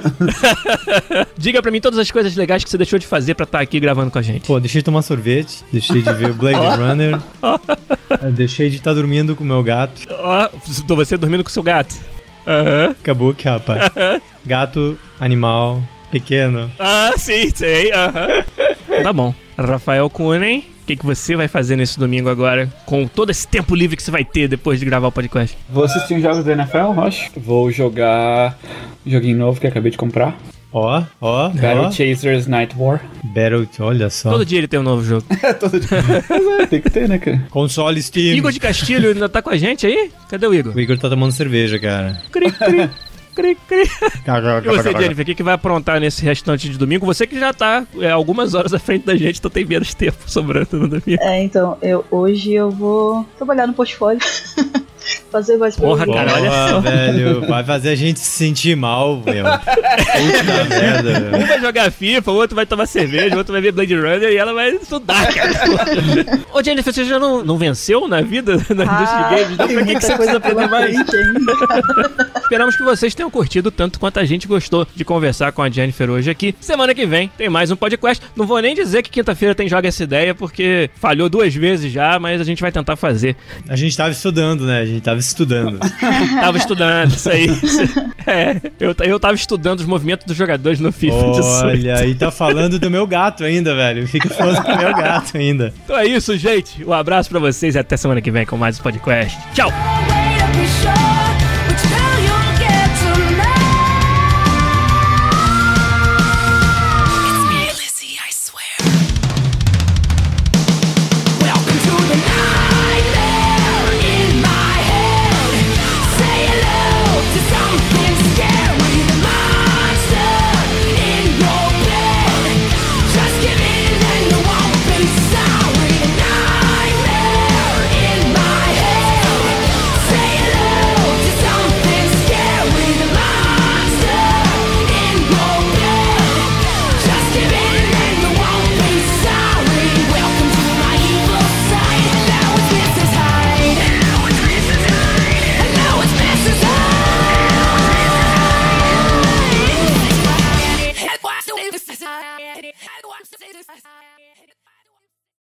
Diga pra mim todas as coisas legais que você deixou de fazer pra estar aqui gravando com a gente. Pô, deixei de tomar sorvete, deixei de ver o Blade Runner, deixei de estar dormindo com o meu gato. Ó, oh, você dormindo com o seu gato. Aham. Uhum. Acabou que, rapaz. Gato, animal, pequeno. Ah, sim, sei. Aham. Uhum. Tá bom. Rafael Kunen, o que, que você vai fazer nesse domingo agora, com todo esse tempo livre que você vai ter depois de gravar o podcast? Vou assistir os jogos da N F L, acho. Vou jogar um joguinho novo que eu acabei de comprar. Ó, ó, Battle ó. Chasers Night War. Battle, olha só. Todo dia ele tem um novo jogo. É, todo dia. Tem que ter, né, cara? Console Steam. Igor de Castilho ainda tá com a gente aí? Cadê o Igor? O Igor tá tomando cerveja, cara. Cri, cri. Cri, cri. E você, Jennifer, o que, que vai aprontar nesse restante de domingo? Você que já tá é, algumas horas à frente da gente, então tem menos tempo sobrando no domingo. É, então, eu, hoje eu vou trabalhar no portfólio. Fazer mais Porra, cara, olha só. Velho, vai fazer a gente se sentir mal, meu. Puta merda, velho. Um vai jogar FIFA, o outro vai tomar cerveja, o outro vai ver Blade Runner e ela vai estudar, cara. Ô, Jennifer, você já não, não venceu na vida na ah, indústria de games? Então pra que, que você precisa aprender mais? Esperamos que vocês tenham curtido tanto quanto a gente gostou de conversar com a Jennifer hoje aqui. Semana que vem tem mais um podcast. Não vou nem dizer que quinta-feira tem Joga Essa Ideia, porque falhou duas vezes já, mas a gente vai tentar fazer. A gente tava estudando, né? A gente tava estudando. Tava estudando, isso aí. É, eu, eu tava estudando os movimentos dos jogadores no FIFA. Olha, e tá falando do meu gato ainda, velho. Fica falando do meu gato ainda. Então é isso, gente. Um abraço pra vocês e até semana que vem com mais um podcast. Tchau!